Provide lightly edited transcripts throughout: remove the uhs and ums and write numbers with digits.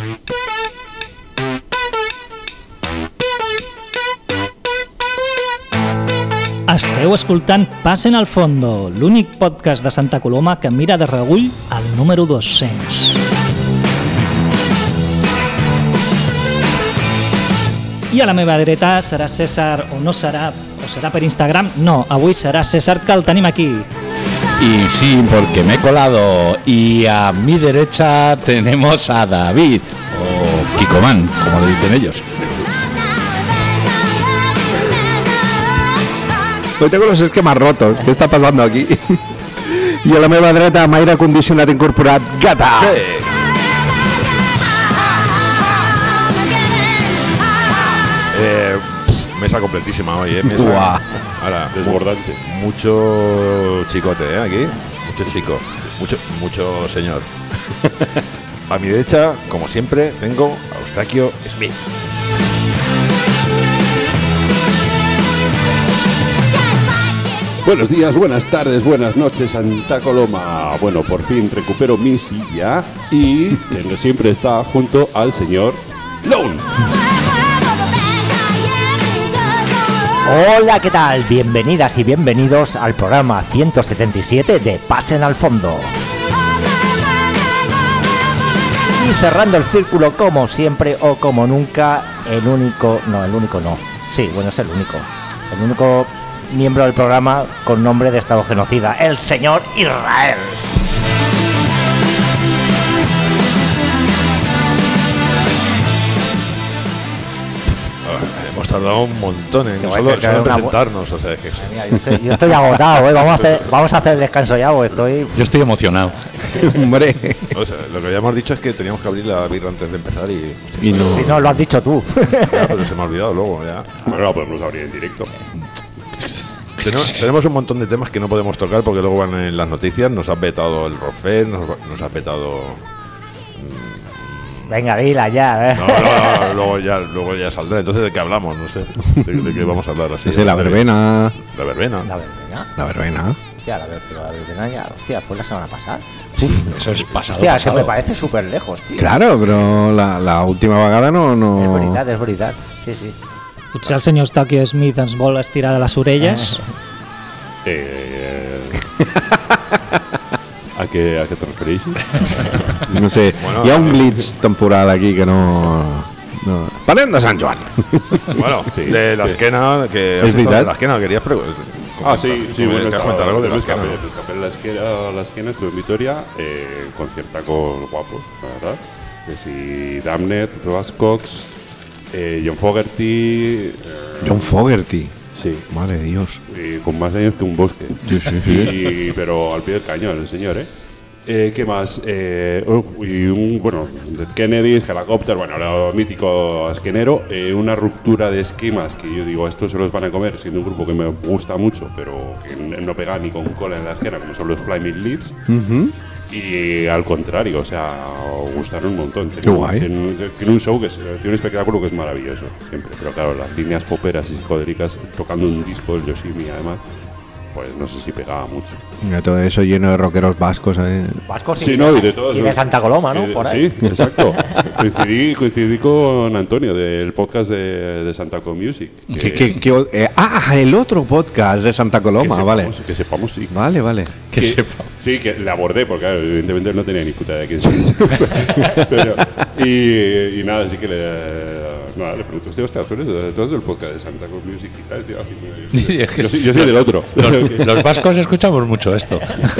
Esteu escoltant Passen al Fondo, l'únic podcast de Santa Coloma que mira de reüll al número 200. I a la meva dreta serà César, o no serà, o serà per Instagram. No, avui serà César, que el tenim aquí. Y sí, porque me he colado. Y a mi derecha tenemos a David, o Kikoman, como le dicen ellos. Hoy tengo los esquemas rotos. ¿Qué está pasando aquí? I a la meva dreta, amb aire condicionat incorporat, Gata. Sí. Mesa completísima hoy, mesa. Buah. Ahora, desbordante. Mucho chicote, aquí. Mucho chico. Mucho señor. A mi derecha, como siempre, tengo a Eustaquio Smith. Buenos días, buenas tardes, buenas noches, Santa Coloma. Bueno, por fin recupero mi silla y tengo siempre está junto al señor Lone. Hola, ¿qué tal? Bienvenidas y bienvenidos al programa 177 de Pasen al Fondo. Y cerrando el círculo como siempre o como nunca, el único miembro del programa con nombre de Estado genocida, el señor Israel. Hemos tardado un montón en solo presentarnos, o sea, que Mira, yo estoy agotado, ¿eh? Vamos a hacer el descanso ya, o estoy... Yo estoy emocionado. Hombre. o sea, lo que habíamos dicho es que teníamos que abrir la birra antes de empezar y no. Si no, lo has dicho tú. ya, pero se me ha olvidado luego ya. Bueno, la podemos abrir en directo. Tenemos un montón de temas que no podemos tocar porque luego van en las noticias. Nos ha vetado el Rofer, nos ha vetado... Venga, dila ya, ¿eh? No, luego ya saldrá. Entonces, ¿de qué hablamos? No sé. ¿De qué vamos a hablar así? Sí, la verbena. La verbena. ¿La verbena? La verbena. Hostia, pero la verbena ya... Hostia, fue la semana pasada. Uf, eso es pasado. Hostia, pasado. que me parece súper lejos, tío. Claro, però la última vegada no... És veritat. Sí. Potser el senyor Eustaquio Smith ens vol estirar de les orelles. ¿A qué te referís? No sé, Bueno, hi ha un glitch temporal aquí que no... Parlem de Sant Joan. Bueno, de la esquena, que Es verdad. de la esquena querías preguntar. Sí, Bueno, ¿quieres comentar algo de la esquena? Me escapé la esquena, estuve en Vitoria, conciertacos guapos, la verdad. Que si Damned, Ross Cox, John Fogerty... John Fogerty. Sí. Madre de Dios. Con más años que un bosque. Sí. Pero al pie del cañón, el señor, ¿qué más? Y Dead Kennedys, Helicopter, lo mítico esquenero. Una ruptura de esquemas que yo digo, estos se los van a comer, siendo un grupo que me gusta mucho, pero que no pega ni con cola en la esquena, como son los Flaming Lips. Y al contrario, o sea, gustaron un montón. Qué guay. Tiene un show tiene un espectáculo que es maravilloso, siempre. Pero claro, las líneas poperas y psicodélicas, tocando un disco del Yoshimi, además, pues no sé si pegaba mucho. Mira, todo eso lleno de rockeros vascos. Vascos Sí, no, y de todos. y de Santa Coloma, ¿no? Por ahí. Sí, exacto. Coincidí con Antonio del podcast de Santa Co Music. El otro podcast de Santa Coloma, vale. Que sepamos, sí. Vale. Que sepa. Sí, que le abordé, porque claro, evidentemente no tenía ni puta idea de quién soy. Y nada, así que le pregunto, hostia, ¿tú eres del podcast de Santa Co Music y tal? Tío, yo soy del otro. Los vascos escuchamos mucho esto.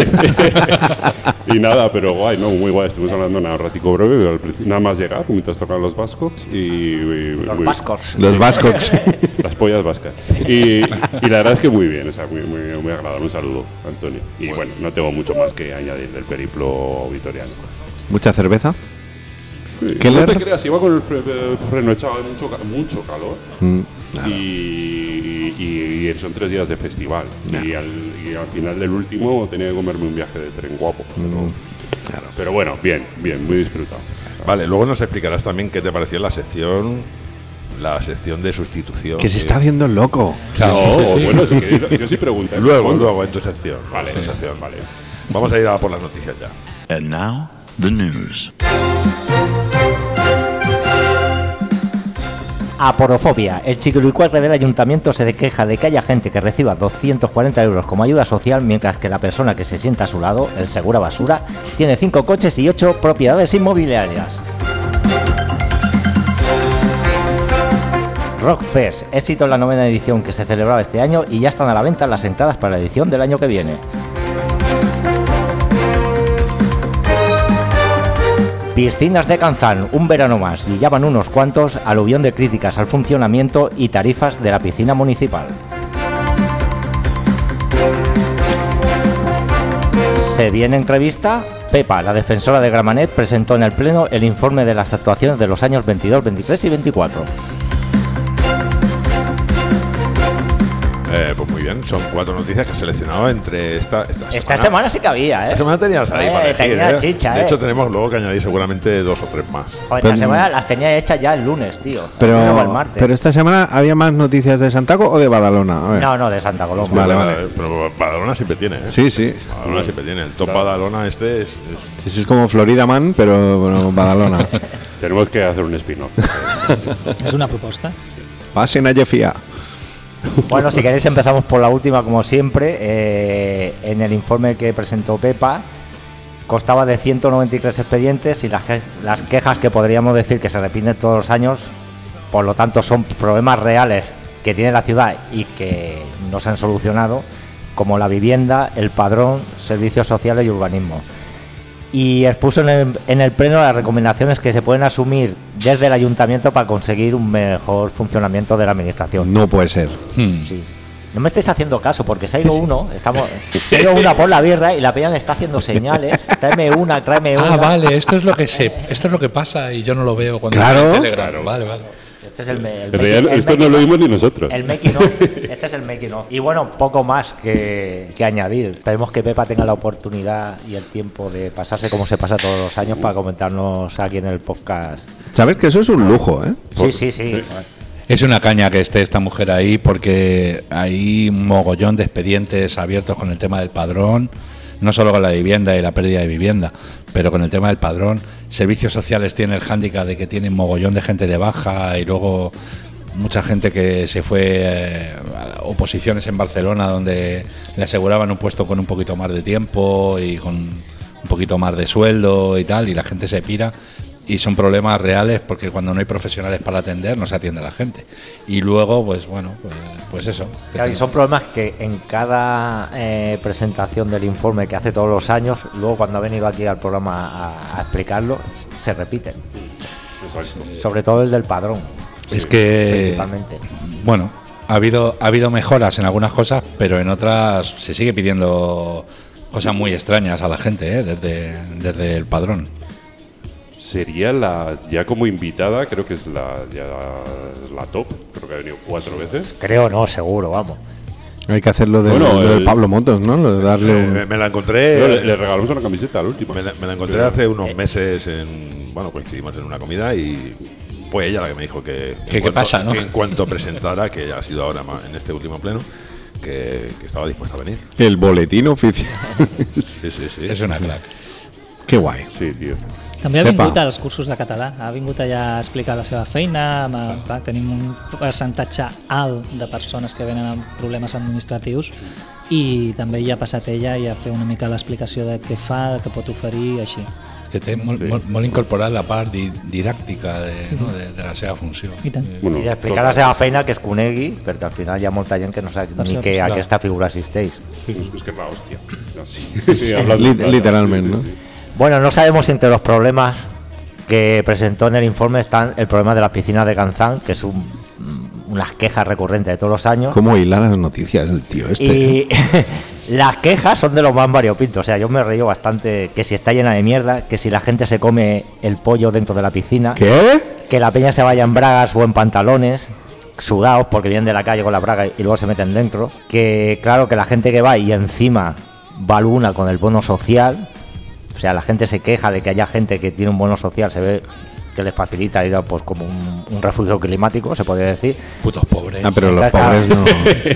Y nada, pero guay, no, muy guay. Estuvimos hablando un ratico breve, pero al principio, nada más llegar, mientras tocan los vascos Los vascos. Los vascos. las pollas vascas. Y la verdad es que muy bien, o sea, muy agradable. Un saludo, Antonio. Y bueno, no tengo mucho más que añadir del periplo vitoriano. ¿Mucha cerveza? Sí, Keller. no te creas, iba con el freno echado, mucho calor. Claro. Y son 3 días de festival. Y al final del último tenía que comerme un viaje de tren guapo. Pero bueno, bien, muy disfrutado. Vale, luego nos explicarás también qué te pareció la sección de sustitución. Que se está haciendo loco. Bueno, si queréis, yo sí pregunto. Luego en tu sección. Vale, En tu sección. vale. Vamos a ir a por las noticias ya. And now, the news. Aporofobia. El chiquilicuatre del ayuntamiento se queja de que haya gente que reciba 240 euros como ayuda social, mientras que la persona que se sienta a su lado, el Segura Basura, tiene 5 coches y 8 propiedades inmobiliarias. Rockfest, éxito en la 9ª edición que se celebraba este año y ya están a la venta las entradas para la edición del año que viene. Piscinas de Canzán, un verano más, y ya van unos cuantos, aluvión de críticas al funcionamiento y tarifas de la piscina municipal. Se viene entrevista. Pepa, la defensora de Gramenet, presentó en el Pleno el informe de las actuaciones de los años 22, 23 y 24. Pues muy bien, son 4 noticias que he seleccionado entre esta semana sí que había, ¿eh? Esta semana tenías ahí para elegir, tenía chicha, De hecho, tenemos luego que añadir seguramente 2 o 3 más. Joder, esta semana las tenía hechas ya el lunes, tío. Pero, el martes. pero esta semana había más noticias de Santaco o de Badalona. A ver. No, de Santa Coloma. Vale. Pero Badalona siempre tiene, ¿eh? Sí. Badalona siempre tiene. El top Badalona este es... Sí, es como Florida Man, pero bueno, Badalona. Tenemos que hacer un spin-off. És una proposta. Pasen a Jeffia. Bueno, si queréis empezamos por la última como siempre. En el informe que presentó Pepa constaba de 193 expedientes y las quejas que podríamos decir que se repiten todos los años, por lo tanto son problemas reales que tiene la ciudad y que no se han solucionado, como la vivienda, el padrón, servicios sociales y urbanismo. Y expuso en el Pleno las recomendaciones que se pueden asumir desde el ayuntamiento para conseguir un mejor funcionamiento de la administración. No puede ser. Sí. No me estáis haciendo caso porque se ha ido uno, se ha ido una por la birra y la peña le está haciendo señales. Tráeme una. Ah, vale, esto es lo que pasa y yo no lo veo cuando Claro. en Telegram. Vale. Este es el En realidad, esto no lo vimos ni nosotros. El making of. Este es el making of. Y bueno, poco más que añadir. Esperemos que Pepa tenga la oportunidad y el tiempo de pasarse como se pasa todos los años para comentarnos aquí en el podcast. ¿Sabes que eso es un lujo, eh? Sí. Es una caña que esté esta mujer ahí porque hay un mogollón de expedientes abiertos con el tema del padrón, no solo con la vivienda y la pérdida de vivienda, pero con el tema del padrón. Servicios sociales tiene el hándicap de que tienen mogollón de gente de baja y luego mucha gente que se fue a oposiciones en Barcelona donde le aseguraban un puesto con un poquito más de tiempo y con un poquito más de sueldo y tal, y la gente se pira. Y son problemas reales porque cuando no hay profesionales para atender no se atiende a la gente. Y luego, pues eso. Claro, y son problemas que en cada presentación del informe que hace todos los años, luego cuando ha venido aquí al programa a explicarlo, se repiten. Exacto. Sobre todo el del padrón. Es que, principalmente. bueno, ha habido mejoras en algunas cosas, pero en otras se sigue pidiendo cosas muy extrañas a la gente, desde el padrón. Sería ya como invitada, creo que es la top, creo que ha venido 4 veces. Creo no, seguro, vamos. Hay que hacer lo de Pablo Motos, ¿no? Lo de darle un... Me la encontré... Pero le regalamos una camiseta al último. Me la encontré hace unos meses coincidimos en una comida y fue ella la que me dijo que ¿Qué pasa, no? que en cuanto presentara, que ya ha sido ahora en este último pleno, que estaba dispuesta a venir. El boletín oficial. Sí. Es una crack. Qué guai. Sí, tío. També ha Pepa. vingut als cursos de català, ha vingut allà a explicar la seva feina, clar, tenim un percentatge alt de persones que venen amb problemes administratius i també hi ha passat ella i a fer una mica l'explicació de què fa, de què pot oferir, així. Que té molt incorporat la part didàctica de la seva funció. I tant. Bueno, I d'explicar la seva feina, que es conegui, perquè al final hi ha molta gent que no sap ni que aquesta figura existeix. Es que es la hostia. Sí, hablando en plata, Literalmente, ¿no? Bueno, no sabemos si entre los problemas que presentó en el informe están el problema de las piscinas de Canzán, que es unas quejas recurrentes de todos los años. ¿Cómo hila las noticias el tío este? Y las quejas son de los más variopintos. O sea, yo me río bastante que si está llena de mierda, que si la gente se come el pollo dentro de la piscina, ¿Qué? que la peña se vaya en bragas o en pantalones sudados porque vienen de la calle con la braga y luego se meten dentro, que claro, que la gente que va y encima va luna con el bono social. O sea, la gente se queja de que haya gente que tiene un bono social, se ve que les facilita ir a, pues, como un refugio climático, se podría decir. Putos pobres. Ah, pero los pobres no...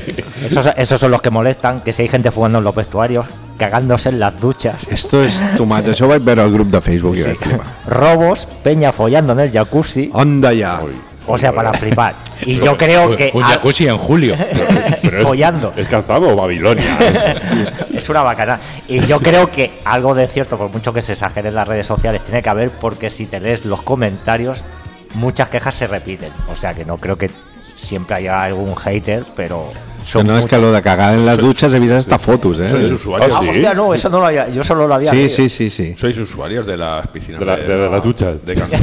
Esos son los que molestan, que si hay gente fumando en los vestuarios, cagándose en las duchas, Esto es tu macho. Això vaig veure al grup de Facebook i Sí. vaig flipar. robos, peña follando en el jacuzzi, Onda ja. O sea, para flipar. Y yo creo que Un jacuzzi en julio. follando. ¿Es Kazam o Babilonia? Es una bacana. Y yo creo que algo de cierto, por mucho que se exagere en las redes sociales, tiene que haber, porque si te lees los comentarios, muchas quejas se repiten. O sea que no creo que siempre haya algún hater, pero son No, es que lo de cagar en las duchas he visto hasta fotos, Sois ¿eh? usuarios, Ah, hostia, no, eso no lo había, yo solo lo había Sí, leído. sí. sois usuarios de las piscinas De las duchas. de Kazam.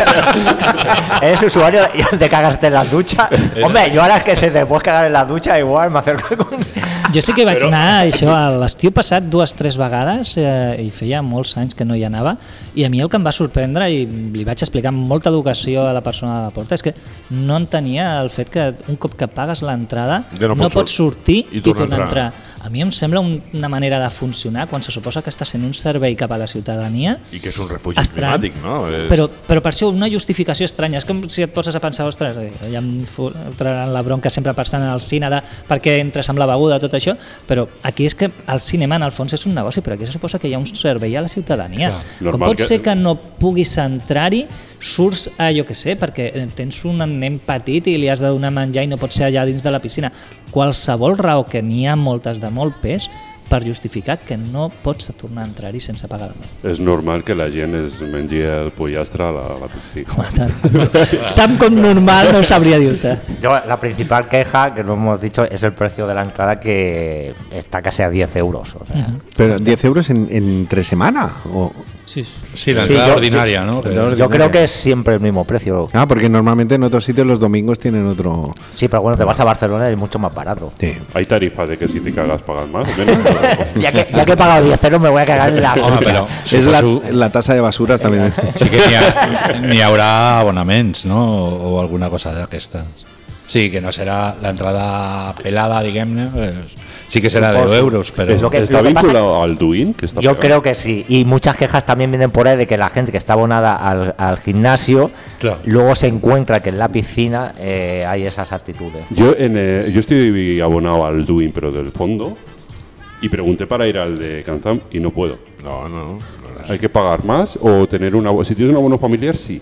¿Eres usuario de cagarte en las duchas? Hombre, yo ahora que se te puedes cagar en las duchas, igual me acerco con... Jo sí que vaig anar això a l'estiu passat 2 o 3 vegades i feia molts anys que no hi anava, i a mi el que em va sorprendre, i li vaig explicar amb molta educació a la persona de la porta, és que no entenia el fet que un cop que pagues l'entrada Ja no no pots pots sortir i i tornar tornar a a entrar. A mi em sembla una manera de funcionar quan se suposa que estàs fent un servei cap a la ciutadania I que és un refugi estrany. climàtic, no? Però per això una justificació estranya. És com si et poses a pensar, ostres, ja em traran la bronca sempre per estar en el cine de per què entres amb la beguda, tot això, però aquí és que el cinema en el fons és un negoci, però aquí se suposa que hi ha un servei a la ciutadania. Clar, Com normal pot que- ser que no puguis entrar-hi, surts a, jo què sé, perquè tens un nen petit i li has de donar menjar i no pot ser allà dins de la piscina. Qualsevol raó, que n'hi ha moltes de molt pes, per justificar que no pots tornar a entrar-hi sense pagar. És normal que la gent es mengi el pollastre a la piscina. Tan com normal no sabria dir-te. Yo, la principal queja, que lo hemos dicho, es el precio de la entrada, que está casi a 10 euros. O sea, Pero 10 euros entre semana. ¿O? Sí, Sí, la Sí, entrada yo- ordinaria, ¿no? yo creo que es siempre el mismo precio. Ah, porque normalmente en otros sitios los domingos tienen otro. Sí, pero bueno, te vas a Barcelona y es mucho más barato. Sí. Hay tarifas de que si te cagas pagas más o menos. Ya que he pagado 10 euros, me voy a cagar en la Home, ducha. però Es suposo- la tasa de basuras también. sí que n'hi haurà abonaments, no? O alguna cosa d'aquestes. Sí, que no serà l'entrada pelada, diguem-ne, sí que serà 10 euros, però... Lo que- ¿Está lo que pasa- vinculado al Duin? Que está Yo pegado? creo que sí. Y muchas quejas también vienen por ahí de que la gente que está abonada al gimnasio Claro. luego se encuentra que en la piscina hay esas actitudes. Yo estoy abonado al Duin, pero del fondo, y pregunté para ir al de Kazam y no puedo. No. Hay que pagar más o tener una... Si tienes un abono familiar, sí.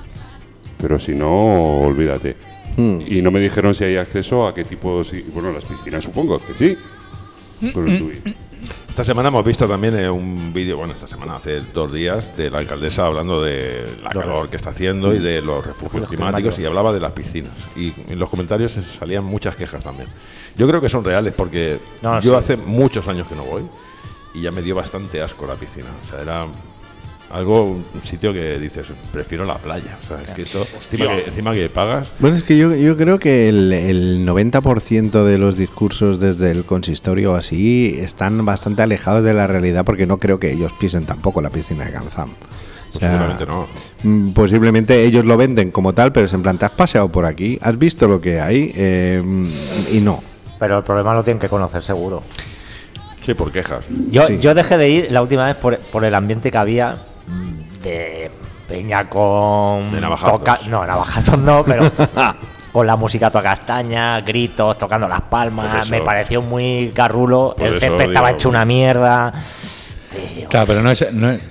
Pero si no, olvídate. Y no me dijeron si hay acceso a qué tipo... Bueno, las piscinas supongo que sí. Pero el Duin. Esta semana hemos visto también un vídeo, bueno, esta semana, hace 2 días, de la alcaldesa hablando de la calor que está haciendo y de los refugios climáticos, y hablaba de las piscinas. Y en los comentarios salían muchas quejas también. Yo creo que son reales, porque No, yo sí. hace muchos años que no voy y ya me dio bastante asco la piscina. O sea, era un sitio que dices, prefiero la playa. O sea, es que esto, encima que pagas. Bueno, es que yo creo que el 90% de los discursos desde el consistorio así están bastante alejados de la realidad, porque no creo que ellos pisen tampoco la piscina de Kazam. O sea, Seguramente no. Posiblemente ellos lo venden como tal, pero es en plan, te has paseado por aquí, has visto lo que hay y no. Pero el problema lo tienen que conocer seguro. Sí, por quejas. Sí. Yo dejé de ir la última vez por el ambiente que había de peña con... De navajazos. No, navajazos no, pero con la música toda castaña, gritos, tocando las palmas. Pues eso. Me pareció muy garrulo. Por El eso césped estaba digo. hecho una mierda. Claro, pero no es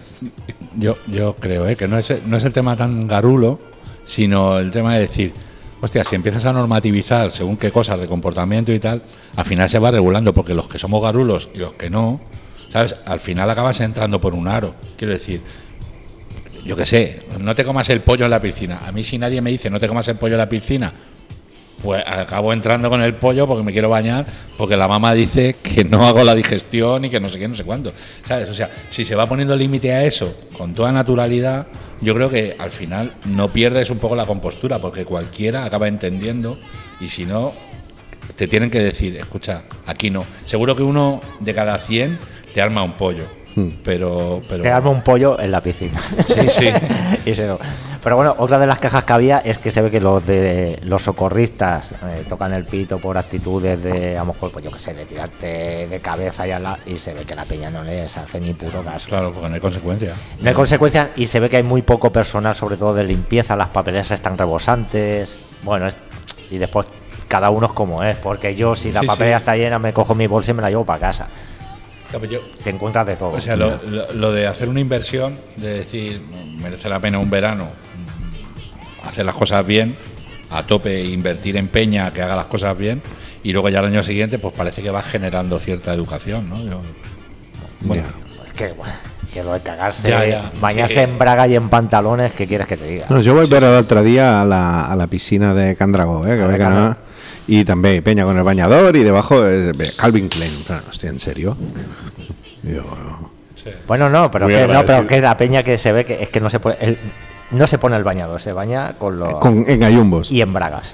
yo creo que no es el tema tan garulo, sino el tema de decir, hostia, si empiezas a normativizar según qué cosas de comportamiento y tal, al final se va regulando, porque los que somos garulos y los que no, ¿sabes? Al final acabas entrando por un aro. Quiero decir, yo qué sé, no te comas el pollo en la piscina. A mí, si nadie me dice no te comas el pollo en la piscina, pues acabo entrando con el pollo porque me quiero bañar, porque la mamá dice que no hago la digestión y que no sé qué, no sé cuánto, ¿sabes? O sea, si se va poniendo límite a eso con toda naturalidad, yo creo que al final no pierdes un poco la compostura, porque cualquiera acaba entendiendo, y si no, te tienen que decir, escucha, aquí no. Seguro que uno de cada 100 te arma un pollo, pero Te arma un pollo en la piscina. Sí, sí. Y pero bueno, otra de las quejas que había es que se ve que los socorristas tocan el pito por actitudes de, a lo mejor, pues yo que sé, de tirarte de cabeza y se ve que la peña no les hace ni puto caso. claro, porque no hay consecuencia. No hay consecuencias, y se ve que hay muy poco personal, sobre todo de limpieza. Las papeleras están rebosantes. Bueno, y después cada uno es como es, porque yo, si la Sí, papelera sí. está llena, me cojo mi bolsa y me la llevo para casa. Claro, yo- Te encuentras de todo. O sea, lo de hacer una inversión, de decir, merece la pena un verano, hacer las cosas bien, a tope, invertir en peña, que haga las cosas bien, y luego ya al año siguiente pues parece que va generando cierta educación, ¿no? Bueno, Que lo de cagarse, Ya, bañarse sí. en braga y en pantalones, ¿qué quieres que te diga? No, yo voy a ver el otro día a la piscina de Candragó, que ve que no, y también peña con el bañador y debajo Calvin Klein. Pero, hostia, ¿en serio? Yo, Bueno, no, pero Muy que, no, agradecido. pero que la peña que se ve que es que no se pone no se pone el bañador, se baña con los en gallumbos. y en bragas.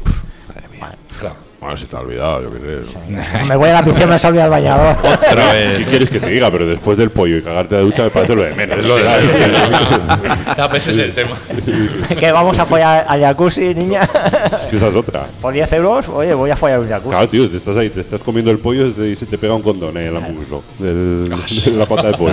claro. Bueno, se te ha olvidado, yo qué sé. Me voy a la piscina y me salgo al bañador. Otra vez. ¿Qué quieres que te diga? Pero después del pollo y cagarte de ducha me parece lo de menos. Ya, pues ese es el tema. Que vamos a follar al jacuzzi, niña. Es que esa es otra. Por 10 euros, oye, voy a follar un jacuzzi. Claro, tío, te estás ahí, te estás comiendo el pollo y se te pega un condón en la muslo. De la pata de pollo.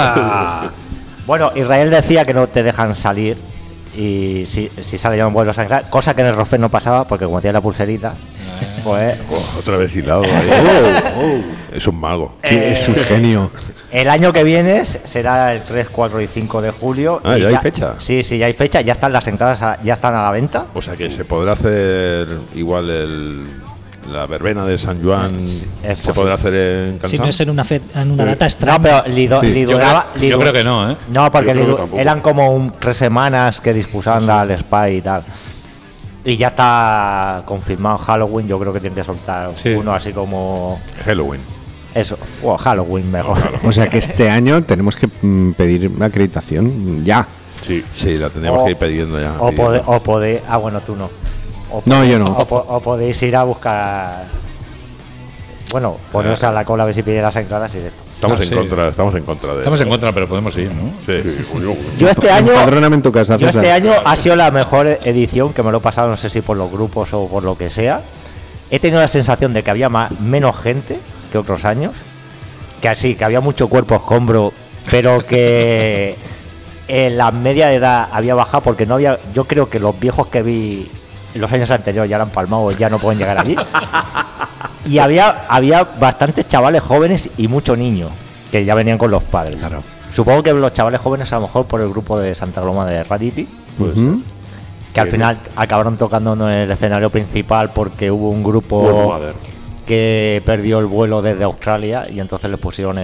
Bueno, Israel decía que no te dejan salir y si sale ya no vuelve a sangrar, cosa que en el Rofer no pasaba porque como tiene la pulserita, pues Otra vez hilado ahí. Es un mago. Que es un genio. el año que viene será el 3, 4 y 5 de julio. Ah, y ¿ya hay fecha? Sí, ya hay fecha, ya están las entradas, ya están a la venta. O sea que se podrá hacer igual la verbena de San Juan. Es Se posible. podrá hacer en Si Cansam. no es en una data No, extraña. pero Yo creo que no, ¿eh? No, porque Yo creo que tampoco. eran como 3 semanas que dispusaban al Spy y tal. Y ya está confirmado Halloween, yo creo que tienen que soltar Sí. uno así como Halloween. eso, o Halloween mejor. O sea que este año tenemos que pedir acreditación ya. Sí. Sí, la tendríamos O- que ir pidiendo ya. O poder, bueno, tú no. No, yo no. O podéis ir a buscar, bueno, poneros a la cola a ver si pide las entradas y de esto. Estamos Ah, en sí. contra, estamos en contra de. Estamos en contra, pero podemos ir, ¿no? Sí. Sí, coño. Yo este año Empadróname en tu casa, Yo César. este año ha sido la mejor edición que me lo he pasado, no sé si por los grupos o por lo que sea. He tenido la sensación de que había menos gente que otros años, que así, que había mucho cuerpo escombro, pero que la media de edad había bajado porque no había. Yo creo que los viejos que vi los años anteriores ya eran palmados, ya no pueden llegar allí. Y había bastantes chavales jóvenes y mucho niño que ya venían con los padres. Claro. Supongo que los chavales jóvenes a lo mejor por el grupo de Santa Coloma de Rarity, Ujú. que al final acabaron tocando en el escenario principal porque hubo un Wolf grupo Mother. que perdió el vuelo desde Australia y entonces les pusieron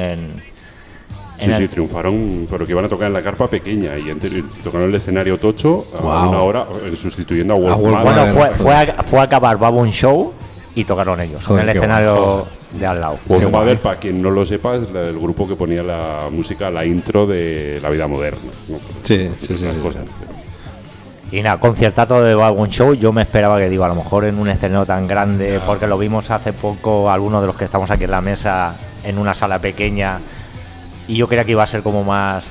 Sí, sí, triunfaron, pero que iban a tocar en la carpa pequeña y tocaron el escenario tocho a Wow. una hora, sustituyendo a A Wolf Wolf Mother. Bueno, Madre. fue a acabar Babon Show y tocaron ellos Joder, en el qué escenario de al lado. Wolf Qué Mother, guay. para quien no lo sepa, es el grupo que ponía la música, la intro de La Vida Moderna. ¿no? Sí, sí, sí, Esas sí. cosas. Y nada, conciertazo de Babon Show. Yo me esperaba que, digo, a lo mejor en un escenario tan grande, porque lo vimos hace poco, algunos de los que estamos aquí en la mesa, en una sala pequeña, y yo creía que iba a ser como más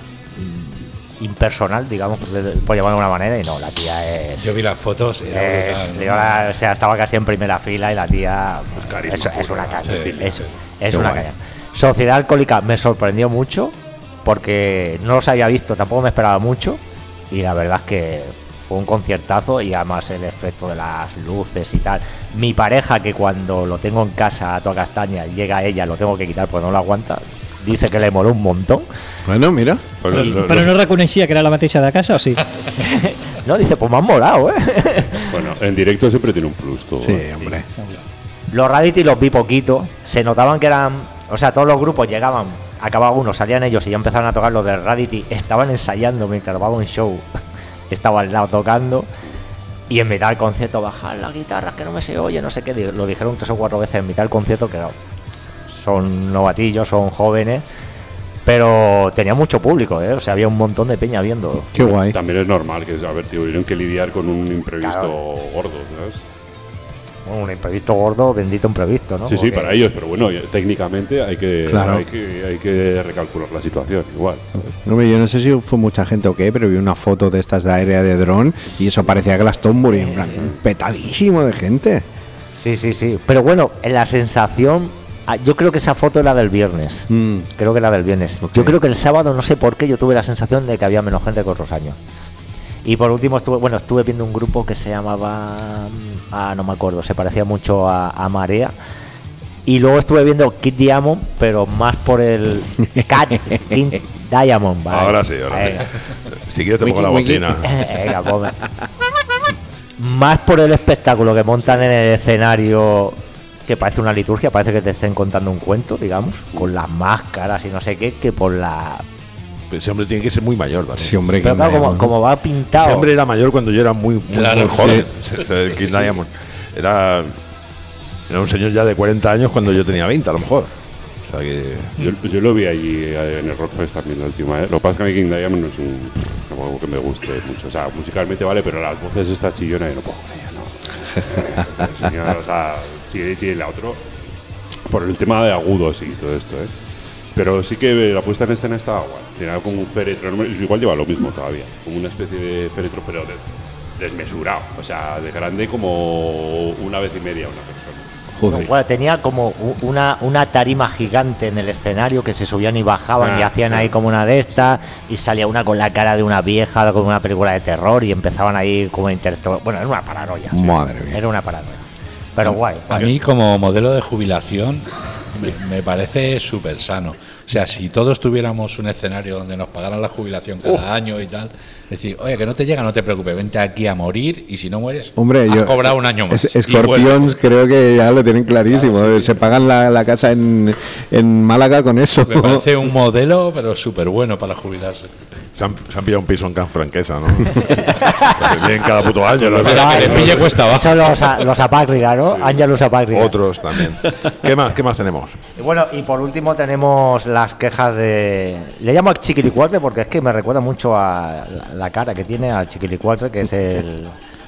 impersonal, digamos, por llamarlo de una manera, y no, la tía es. Yo vi las fotos y era Es, brutal, ¿no? o sea, estaba casi en primera fila y la tía carisma es una caña. Sí, Es Qué una guay. caña. Sociedad Alcohólica me sorprendió mucho porque no los había visto, tampoco me esperaba mucho y la verdad es que fue un conciertazo y además el efecto de las luces y tal. Mi pareja, que cuando lo tengo en casa a toda castaña, llega ella, lo tengo que quitar porque no lo aguanta, dice que le moló un montón. Bueno, mira. Pues Però no reconeixia que era la mateixa de casa o sí? No, dice, pues me han molado, ¿eh? Bueno, en directo siempre tiene un plus todo. Sí, hombre. Los Radity los vi poquito, se notaban que eran, o sea, todos los grupos llegaban, acababa uno, salían ellos y ya empezaron a tocar los de Radity, estaban ensayando mientras grababa un show, estaba al lado tocando y en mitad del concierto bajar la guitarra que no me se oye, no sé qué, lo dijeron 3 o 4 veces en mitad del concierto que son novatillos, son jóvenes, pero tenía mucho público, ¿eh? O sea, había un montón de peña viendo. Qué guay. También es normal que, a ver, tío, tuvieron que lidiar con un imprevisto Claro. gordo, ¿sabes? Bueno, un imprevisto gordo, bendito imprevisto, ¿no? Sí, sí, Porque- para ellos, pero bueno, técnicamente hay que, Claro. hay que recalcular la situación, igual. ¿sabes? Hombre, yo no sé si fue mucha gente o qué, pero vi una foto de estas de aérea de dron y eso parecía Glastonbury, en plan, petadísimo de gente. Sí, sí, sí. Pero bueno, en la sensación, yo creo que esa foto era del viernes. Creo que era del viernes. Ok. Yo creo que el sábado, no sé por qué, yo tuve la sensación de que había menos gente que otros años. Y por último estuve viendo un grupo que se llamaba, no me acuerdo, se parecía mucho a Marea. Y luego estuve viendo Kid Diamond, pero más por el King Diamond, ¿vale? Ahora sí, ahora sí. Venga. Si quieres te pongo la Wiki, wiki. bocina. Venga, ponme. más por el espectáculo que montan en el escenario, que parece una liturgia, parece que te estén contando un cuento, digamos, con las máscaras y no sé qué, que por la... Ese hombre tiene que ser muy mayor también. Sí, hombre, Pero King claro, Diamond. como va pintado... Ese hombre era mayor cuando yo era muy joven. El King Diamond. Era un señor ya de 40 años cuando yo tenía 20, a lo mejor. O sea que... Yo lo vi allí en el Rockfest también la última vez. Lo que pasa es que a mí King Diamond no es algo que me guste mucho. O sea, musicalmente vale, pero las voces estas chillonas yo no puedo con ella, ¿no? El señor, o sea, sí, la otro por el tema de agudos y todo esto, ¿eh? Pero sí que la puesta en escena estaba guay. Tenía como un féretro, igual lleva lo mismo todavía, como una especie de féretro, pero desmesurado. O sea, de grande como una vez y media una persona. Joder. Bueno, tenía como una tarima gigante en el escenario que se subían y bajaban y hacían ahí como una de estas, y salía una con la cara de una vieja con una película de terror y empezaban ahí como bueno, era una paranoia. Madre mía. Era una paranoia. Pero guay. A mí, como modelo de jubilación, me parece súper sano. O sea, si todos tuviéramos un escenario donde nos pagaran la jubilación cada año y tal, decir, oye, que no te llega, no te preocupes, vente aquí a morir y si no mueres, Hombre, has cobrado un año más. Scorpions creo que ya lo tienen clarísimo. Claro, sí, se pagan la casa en Málaga con eso. Me parece un modelo, pero súper bueno para jubilarse. Se han pillado un piso en Can Franquesa, ¿no? Porque vienen cada puto año. ¿no? Que le pille cuesta abajo. Son los Apácriga, ¿no? Sí. Ángelus Apácriga. Otros también. ¿Qué más tenemos? Y bueno, y por último tenemos las quejas de... Le llamo al Chiquilicuatre porque es que me recuerda mucho a la cara que tiene al Chiquilicuatre, que es el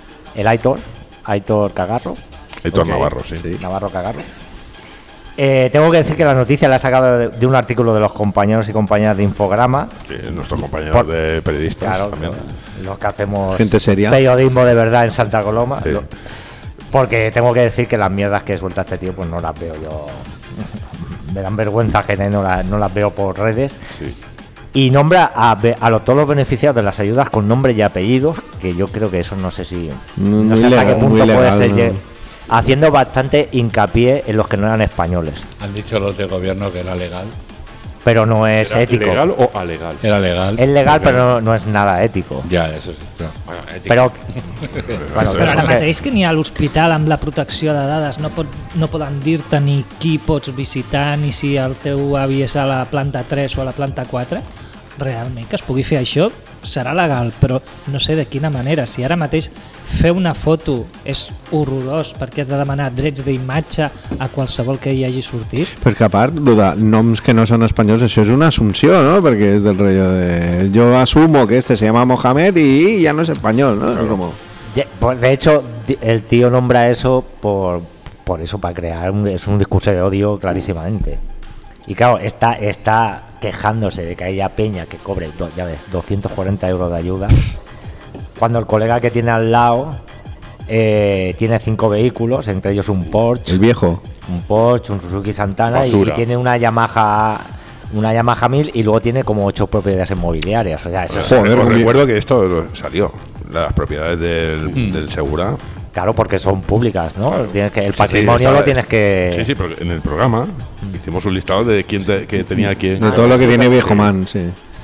Aitor Cagarro. Héctor Ok. Navarro, sí. Navarro Cagarro. Tengo que decir que la noticia la he sacado de un artículo de los compañeros y compañeras de Infograma. Sí, nuestros compañeros Por- de periodistas Claro, también. los que hacemos Gente seria. periodismo de verdad en Santa Coloma. Sí. Porque tengo que decir que las mierdas que suelta este tío, pues no las veo yo. Me dan vergüenza que no las veo por redes. Sí. Y nombra todos los beneficiados de las ayudas con nombre y apellidos, que yo creo que eso no sé si. Muy No sé hasta legal, qué punto muy puede legal, ser. ¿no? Haciendo bastante hincapié en los que no eran españoles. Han dicho los del gobierno que era legal. Pero no es ¿Era ético. legal o alegal? Era legal. Es legal, pero no es nada ético. Ya, eso sí. Bueno, ética. Però, bueno, Però ara que- mateix que n'hi ha a l'hospital amb la protecció de dades no poden dir-te ni qui pots visitar ni si el teu avi és a la planta 3 o a la planta 4, realment que es pugui fer això serà legal, però no sé de quina manera. Si ara mateix fer una foto és horrorós perquè has de demanar drets d'imatge a qualsevol que hi hagi sortit. Perquè a part, lo de noms que no són espanyols, això és una assumpció, ¿no? Porque es del rollo de... Yo asumo que este se llama Mohamed y ya no es español, ¿no? Es como... pues, de hecho, el tío nombra eso por eso, para crear es un discurso de odio clarísimamente. Y claro, está quejándose de que haya peña que cobre 240 euros de ayuda, cuando el colega que tiene al lado tiene 5 vehículos, entre ellos un Porsche, El viejo. un Suzuki Santana Basura. y tiene una Yamaha 1000 y luego tiene como 8 propiedades inmobiliarias. O sea, eso, Joder, Os muy- recuerdo que esto salió. Las propiedades del Segura. claro, porque son públicas, ¿no? Tienes que, el Sí, patrimonio estaba- lo tienes que... Sí, pero en el programa hicimos un listado de quién que tenía quién. De todo lo que tiene viejo man, sí.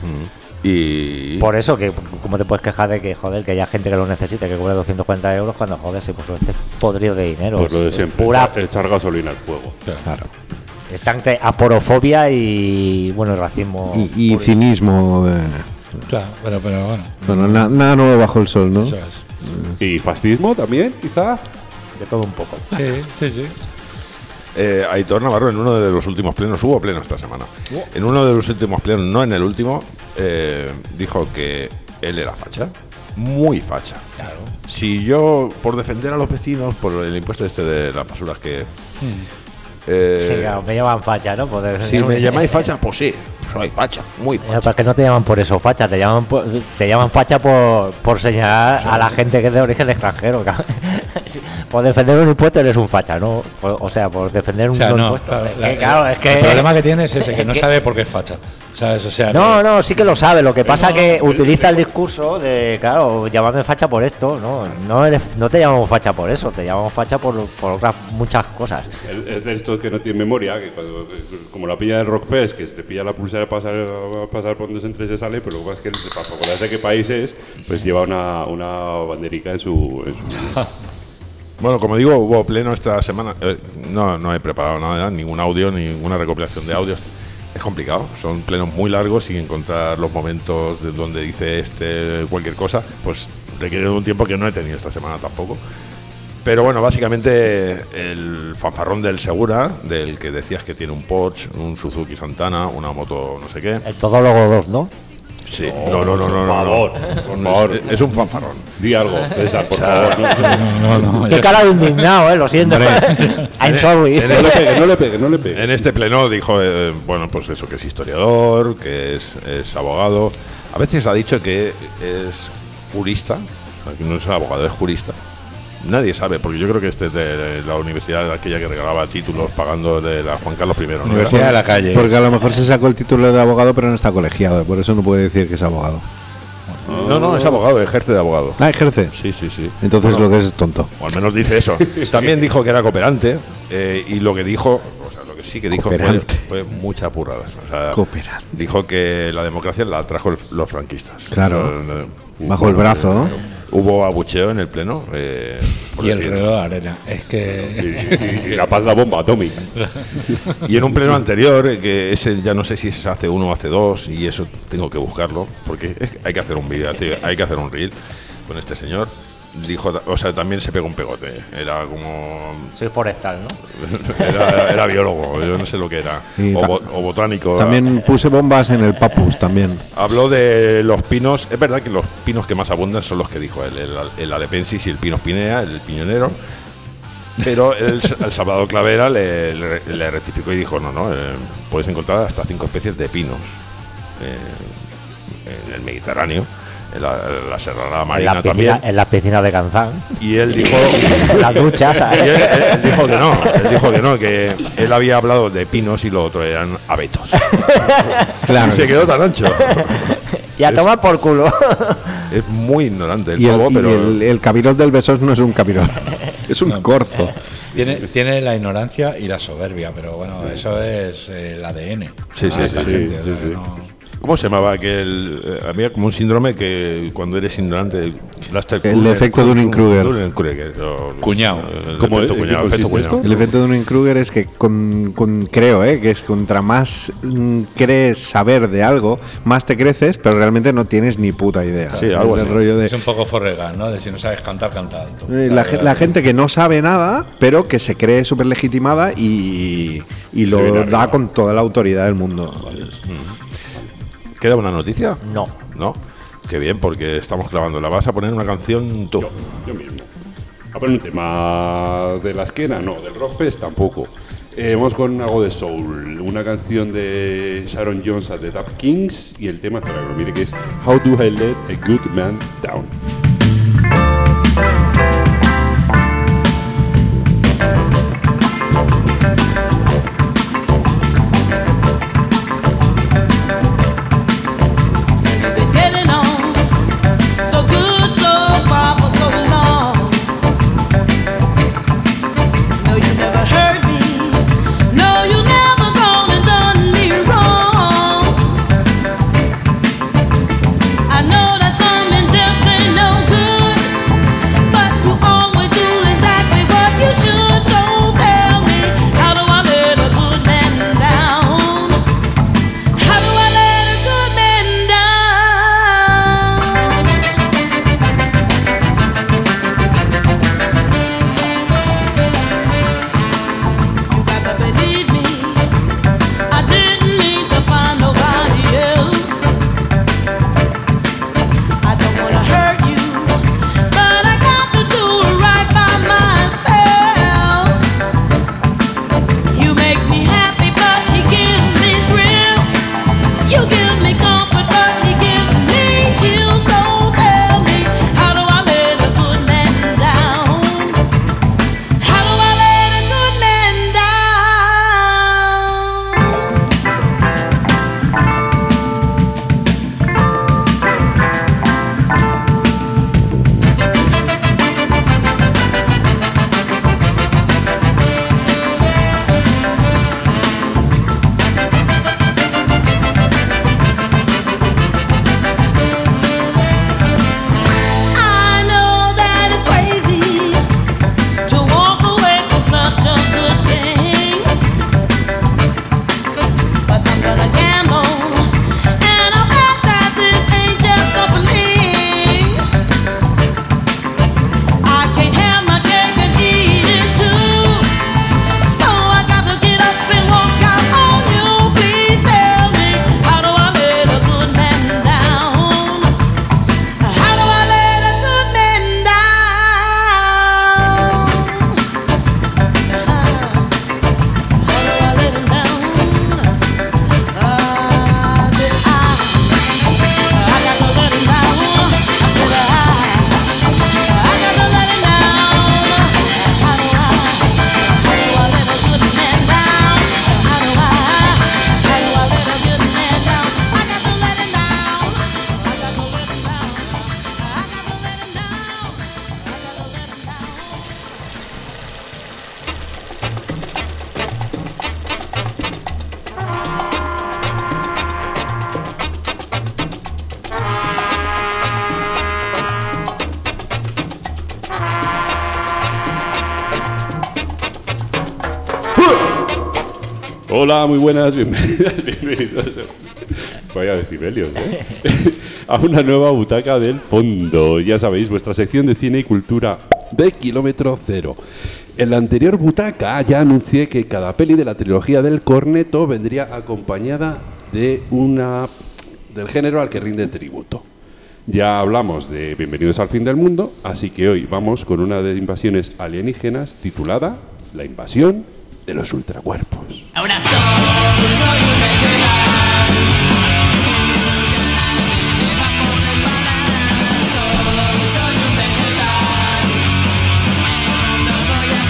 Y Por eso, que ¿cómo te puedes quejar de que, joder, que haya gente que lo necesite, que cobre 240 euros cuando, joder, si pues este podrido de dinero? Pues lo de Es siempre, pura... echar gasolina al fuego. Claro. Está entre aporofobia y, bueno, racismo. Y cinismo de... Claro, pero bueno, Bueno, nada nuevo bajo el sol, ¿no? eso es. ¿Y fascismo también, quizá? De todo un poco. Sí. Aitor Navarro en uno de los últimos plenos, hubo pleno esta semana, en uno de los últimos plenos, no en el último, dijo que él era facha, muy facha. Claro. Si yo, por defender a los vecinos, por el impuesto este de las basuras que... Sí, claro, me llaman facha, ¿no? si me llamáis facha, pues sí, soy facha, muy facha. Pero es que no te llaman por eso facha, te llaman facha por señalar a la gente que es de origen extranjero. Claro. Sí, por defender un impuesto eres un facha, ¿no? O sea, por defender un O sea, no, impuesto. claro, Es que, el problema que tiene es ese, que no que- sabe por qué es facha. ¿Sabes? O sea, No, sí que lo sabe. Lo que pasa no, que no, utiliza el discurso de, claro, llámame facha por esto. No te llamamos facha por eso, te llamamos facha por otras muchas cosas. Es de estos que no tiene memoria, que como la pilla del Rockfest, que se te pilla la pulsera a pasar por donde se entra y se sale, pero lo que pasa es que el pasaporte de qué país es, pues lleva una banderica en su Bueno, como digo, hubo pleno esta semana. No he preparado nada, ningún audio, ninguna recopilación de audios. Es complicado, son plenos muy largos y encontrar los momentos de donde dice cualquier cosa, pues requiere un tiempo que no he tenido esta semana tampoco. Pero bueno, básicamente el fanfarrón del Segura, del que decías que tiene un Porsche, un Suzuki Santana, una moto no sé qué. El Todólogo 2, ¿no? Sí, no. Por favor. Es un fanfarrón. Di algo, César, por favor. No, Qué cara de indignado, lo siento. I'm sorry. No le pegue. En este pleno dijo, bueno, pues eso, que es historiador, que es abogado. A veces ha dicho que es jurista, que no es abogado, es jurista. Nadie sabe, porque yo creo que este es de la universidad aquella que regalaba títulos pagando de la Juan Carlos I. ¿no? Universidad de la Calle. Porque a lo mejor se sacó el título de abogado, pero no está colegiado, por eso no puede decir que es abogado. No, es abogado, ejerce de abogado. Ah, ejerce. Sí. Entonces Bueno, lo que es tonto. O al menos dice eso. También dijo que era cooperante y lo que dijo, o sea, lo que sí que dijo fue muchas burradas. O sea, Cooperante. dijo que la democracia la trajo los franquistas. Claro. Bajo el brazo, ¿no? Hubo abucheo en el pleno. Y el reloj de arena. Es que. Y la paz la bomba atómica. Y en un pleno anterior, que ese ya no sé si es hace uno o hace dos, y eso tengo que buscarlo, porque hay que hacer un vídeo, hay que hacer un reel con este señor. Dijo, o sea, también se pegó un pegote. Era como. Soy forestal, ¿no? Era biólogo, yo no sé lo que era. Y O botánico. También puse bombas en el Papus, también. Habló de los pinos. Es verdad que los pinos que más abundan son los que dijo él: el alepensis y el pinus pinea, el piñonero. Pero el Salvador Clavera le rectificó y dijo: no, puedes encontrar hasta 5 especies de pinos en el Mediterráneo. En la Serrana Marina también. En las piscinas de Canzán. Y él dijo. En las duchas. Y él dijo que no, que él había hablado de pinos y lo otro eran abetos. Claro. Y se quedó tan ancho. Y a tomar por culo. Es muy ignorante el Y pavo, pero. el cabirón del Besós no es un cabirón, es un corzo. Tiene la ignorancia y la soberbia, pero bueno, eso es el ADN. Sí, de esta gente, sí, o sea, sí. no- ¿Cómo se llamaba? Había como un síndrome que cuando eres ignorante. El efecto de Dunning-Kruger. Cuñado. ¿Cómo efecto es? ¿En qué cuñado, efecto consiste cuñado. esto? El efecto de Dunning-Kruger es que creo que es contra más crees saber de algo, más te creces, pero realmente no tienes ni puta idea. Sí, algo es el así. rollo de Es un poco Forregan, ¿no? De si no sabes cantar, canta alto. la gente que no sabe nada, pero que se cree súper legitimada y lo viene da arriba. con toda la autoridad del mundo. ¿Queda una noticia? No. ¿No? Qué bien, porque estamos clavando. ¿La vas a poner una canción tú? Yo mismo. A poner un tema de la esquena, no, del Rockfest tampoco. Vamos con algo de soul, una canción de Sharon Jones at the Tap Kings y el tema, espera que lo mire, que es How Do I Let a Good Man Down. Say we've been getting on so good so far for so long. No, you never hurt me. No, you never gone and done me wrong. I know that something just ain't Hola, muy buenas, bienvenidos. Vaya decibelios, ¿eh? A una nueva butaca del fondo. Ya sabéis, vuestra sección de cine y cultura de Kilómetro Cero. En la anterior butaca ya anuncié que cada peli de la trilogía del Corneto vendría acompañada de del género al que rinde tributo. Ya hablamos de Bienvenidos al fin del mundo, así que hoy vamos con una de invasiones alienígenas titulada La invasión de los ultracuerpos. Ahora soy un vegetal. Soy un vegetal. No voy a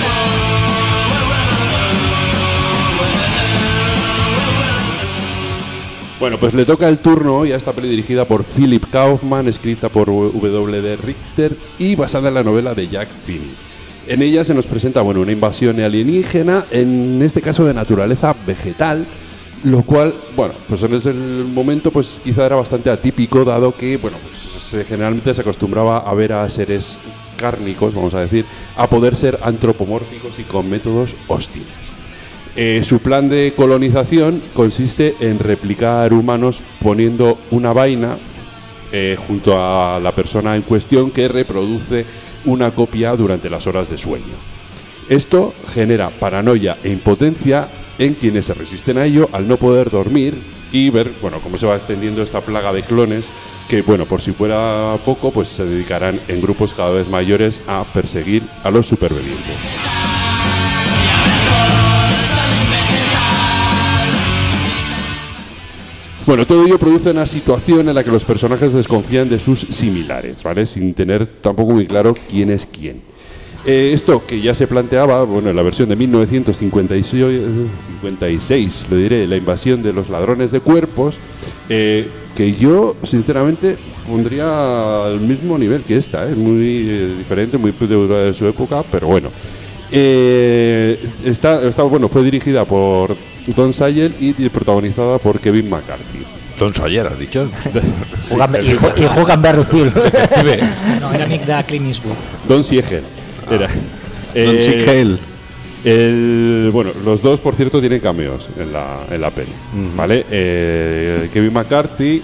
conquistar. Bueno, pues le toca el turno hoy a esta peli dirigida por Philip Kaufman, escrita por W.D. Richter y basada en la novela de Jack Finney. En ella se nos presenta una invasión alienígena, en este caso de naturaleza vegetal, lo cual, pues en ese momento pues quizá era bastante atípico, dado que generalmente se acostumbraba a ver a seres cárnicos, vamos a decir, a poder ser antropomórficos y con métodos hostiles. Su plan de colonización consiste en replicar humanos poniendo una vaina junto a la persona en cuestión que reproduce una copia durante las horas de sueño. Esto genera paranoia e impotencia en quienes se resisten a ello al no poder dormir y ver cómo se va extendiendo esta plaga de clones que, por si fuera poco, pues se dedicarán en grupos cada vez mayores a perseguir a los supervivientes. Todo ello produce una situación en la que los personajes desconfían de sus similares, ¿vale? Sin tener tampoco muy claro quién es quién. Esto que ya se planteaba, en la versión de 1956, le diré, La invasión de los ladrones de cuerpos, que yo, sinceramente, pondría al mismo nivel que esta, muy diferente, muy de su época, pero bueno. Fue dirigida por Don Sayers y protagonizada por Kevin McCarthy. Don Sawyer, has dicho. Y Hogan Berrufil. No, era amic de Clint Eastwood. Don Siegel. Era. Don Siegel. Los dos, por cierto, tienen cameos en la peli. ¿Vale? Kevin McCarthy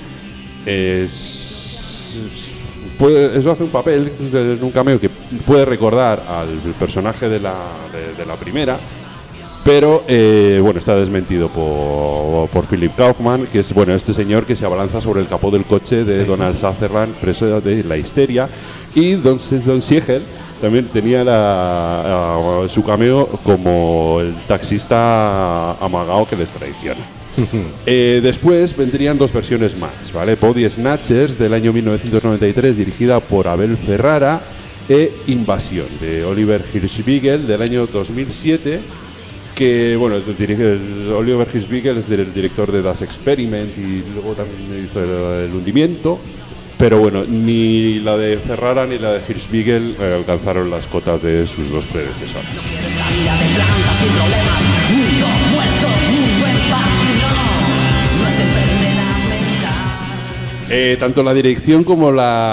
eso hace un papel, un cameo que puede recordar al personaje de la primera, pero está desmentido por Philip Kaufman, que es este señor que se abalanza sobre el capó del coche de Donald Sutherland, preso de la histeria, y Don Siegel también tenía su cameo como el taxista amagado que les traiciona. Después vendrían dos versiones más, ¿vale? Body Snatchers del año 1993, dirigida por Abel Ferrara, e Invasión de Oliver Hirschbiegel del año 2007, que Oliver Hirschbiegel es el director de Das Experiment y luego también hizo el Hundimiento, pero ni la de Ferrara ni la de Hirschbiegel alcanzaron las cotas de sus dos predecesores. No quiero esta vida de planta sin problemas. Mundo muerto, mundo en paz. No es enfermedad mental. Tanto la dirección como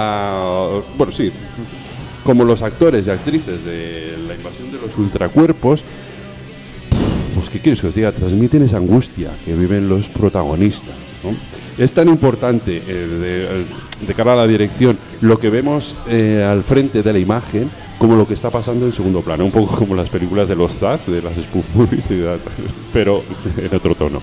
como los actores y actrices de La invasión de los ultracuerpos, pues ¿qué quieres que os diga? Transmiten esa angustia que viven los protagonistas, ¿no? Es tan importante de cara a la dirección lo que vemos al frente de la imagen como lo que está pasando en segundo plano, un poco como las películas de los Zaz, de las spoof movies, pero en otro tono.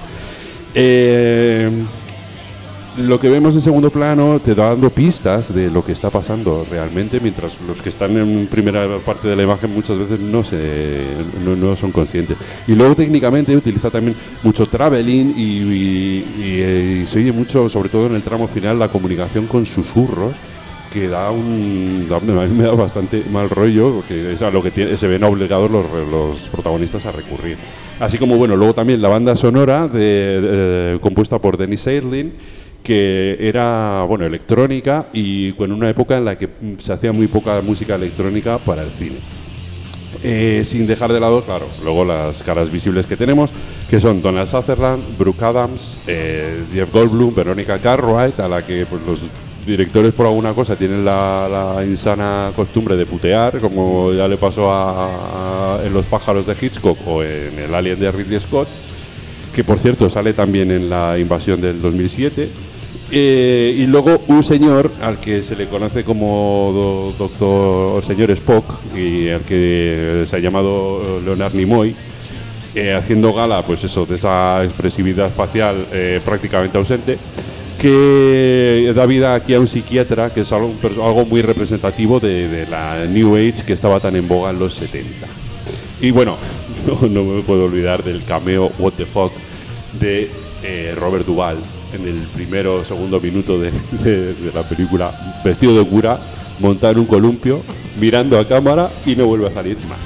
Lo que vemos en segundo plano te da dando pistas de lo que está pasando realmente, mientras los que están en primera parte de la imagen muchas veces no son conscientes. Y luego técnicamente utiliza también mucho traveling y se oye mucho, sobre todo en el tramo final, la comunicación con susurros, que a mí me da bastante mal rollo, porque es a lo que se ven obligados los protagonistas a recurrir. Así como, luego también la banda sonora compuesta por Dennis Seidlin, que era electrónica y en una época en la que se hacía muy poca música electrónica para el cine. Sin dejar de lado, claro, luego las caras visibles que tenemos, que son Donald Sutherland, Brooke Adams, Jeff Goldblum, Veronica Cartwright, a la que los directores por alguna cosa tienen la insana costumbre de putear, como ya le pasó en Los pájaros de Hitchcock o en El Alien de Ridley Scott. que por cierto sale también en la invasión del 2007. Y luego un señor al que se le conoce como doctor señor Spock y al que se ha llamado Leonard Nimoy, haciendo gala pues eso, de esa expresividad facial prácticamente ausente, que da vida aquí a un psiquiatra, que es algo muy representativo de la New Age que estaba tan en boga en los 70. Y bueno, no me puedo olvidar del cameo What the Fuck de Robert Duvall en el primero o segundo minuto de la película, vestido de cura, montado en un columpio, mirando a cámara y no vuelve a salir más.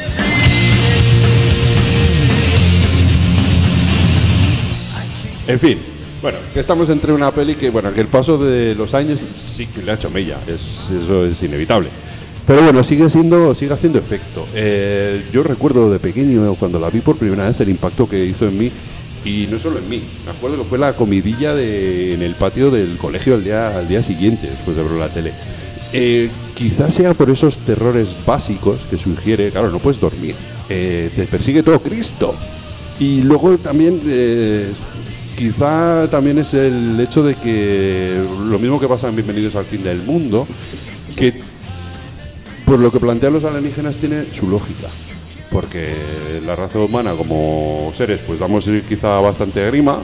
En fin, bueno, que estamos entre una peli que, bueno, que el paso de los años sí que le ha hecho mella, eso es inevitable. Pero bueno, sigue haciendo efecto. Yo recuerdo de pequeño, cuando la vi por primera vez, el impacto que hizo en mí. Y no solo en mí, me acuerdo que fue la comidilla en el patio del colegio al día siguiente, después de ver la tele. Quizás sea por esos terrores básicos que sugiere, claro, no puedes dormir, te persigue todo Cristo. Y luego también, quizá también es el hecho de que, lo mismo que pasa en Bienvenidos al Fin del Mundo, que por lo que plantean los alienígenas tiene su lógica. Porque la raza humana como seres pues damos quizá bastante grima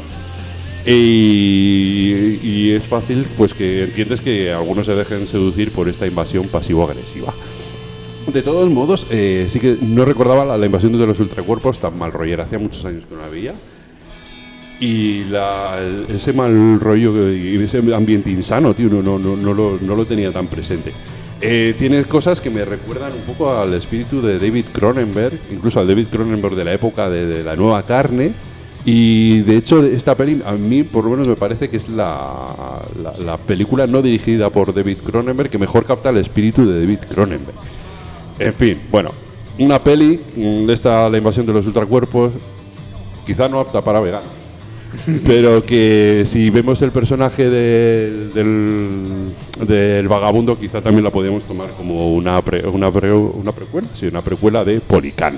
y es fácil pues que entiendes que algunos se dejen seducir por esta invasión pasivo-agresiva. De todos modos, sí que no recordaba la invasión de los ultracuerpos tan mal rollera, hacía muchos años que no la veía. Y ese mal rollo y ese ambiente insano, tío, no lo tenía tan presente. Tiene cosas que me recuerdan un poco al espíritu de David Cronenberg, incluso al David Cronenberg de la época de la nueva carne. Y de hecho, esta peli a mí por lo menos me parece que es la película no dirigida por David Cronenberg que mejor capta el espíritu de David Cronenberg. En fin, bueno, una peli de la invasión de los ultracuerpos, quizá no apta para veganos, pero que si vemos el personaje del vagabundo, quizá también la podemos tomar como una precuela, sí, una precuela de Policán.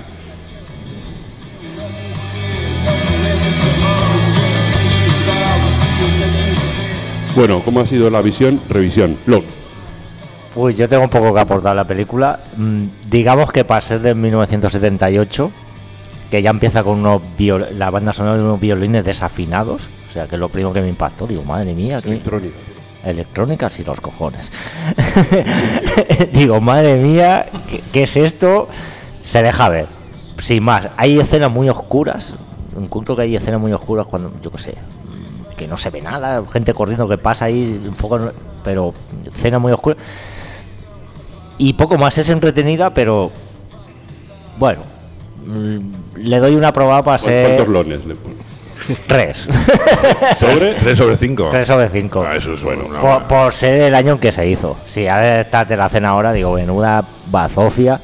Bueno, ¿cómo ha sido la revisión? Lon. Pues yo tengo un poco que aportar a la película. Digamos que para ser de 1978, que ya empieza con la banda sonora de unos violines desafinados, o sea, que es lo primero que me impactó. Digo, madre mía, ¿qué? Electrónica, sí, los cojones. Digo, madre mía, ¿qué es esto? Se deja ver, sin más. Hay escenas muy oscuras. Encuentro que hay escenas muy oscuras cuando, yo qué sé, que no se ve nada, gente corriendo que pasa ahí, pero escenas muy oscuras. Y poco más, es entretenida, pero bueno, le doy una probada para ser... ¿Cuántos lones le pones? 3. ¿Sobre? 3 sobre 5. 3 sobre 5. Ah, eso es bueno. Por ser el año en que se hizo. Si a ver, te la cena ahora, digo, menuda bazofia.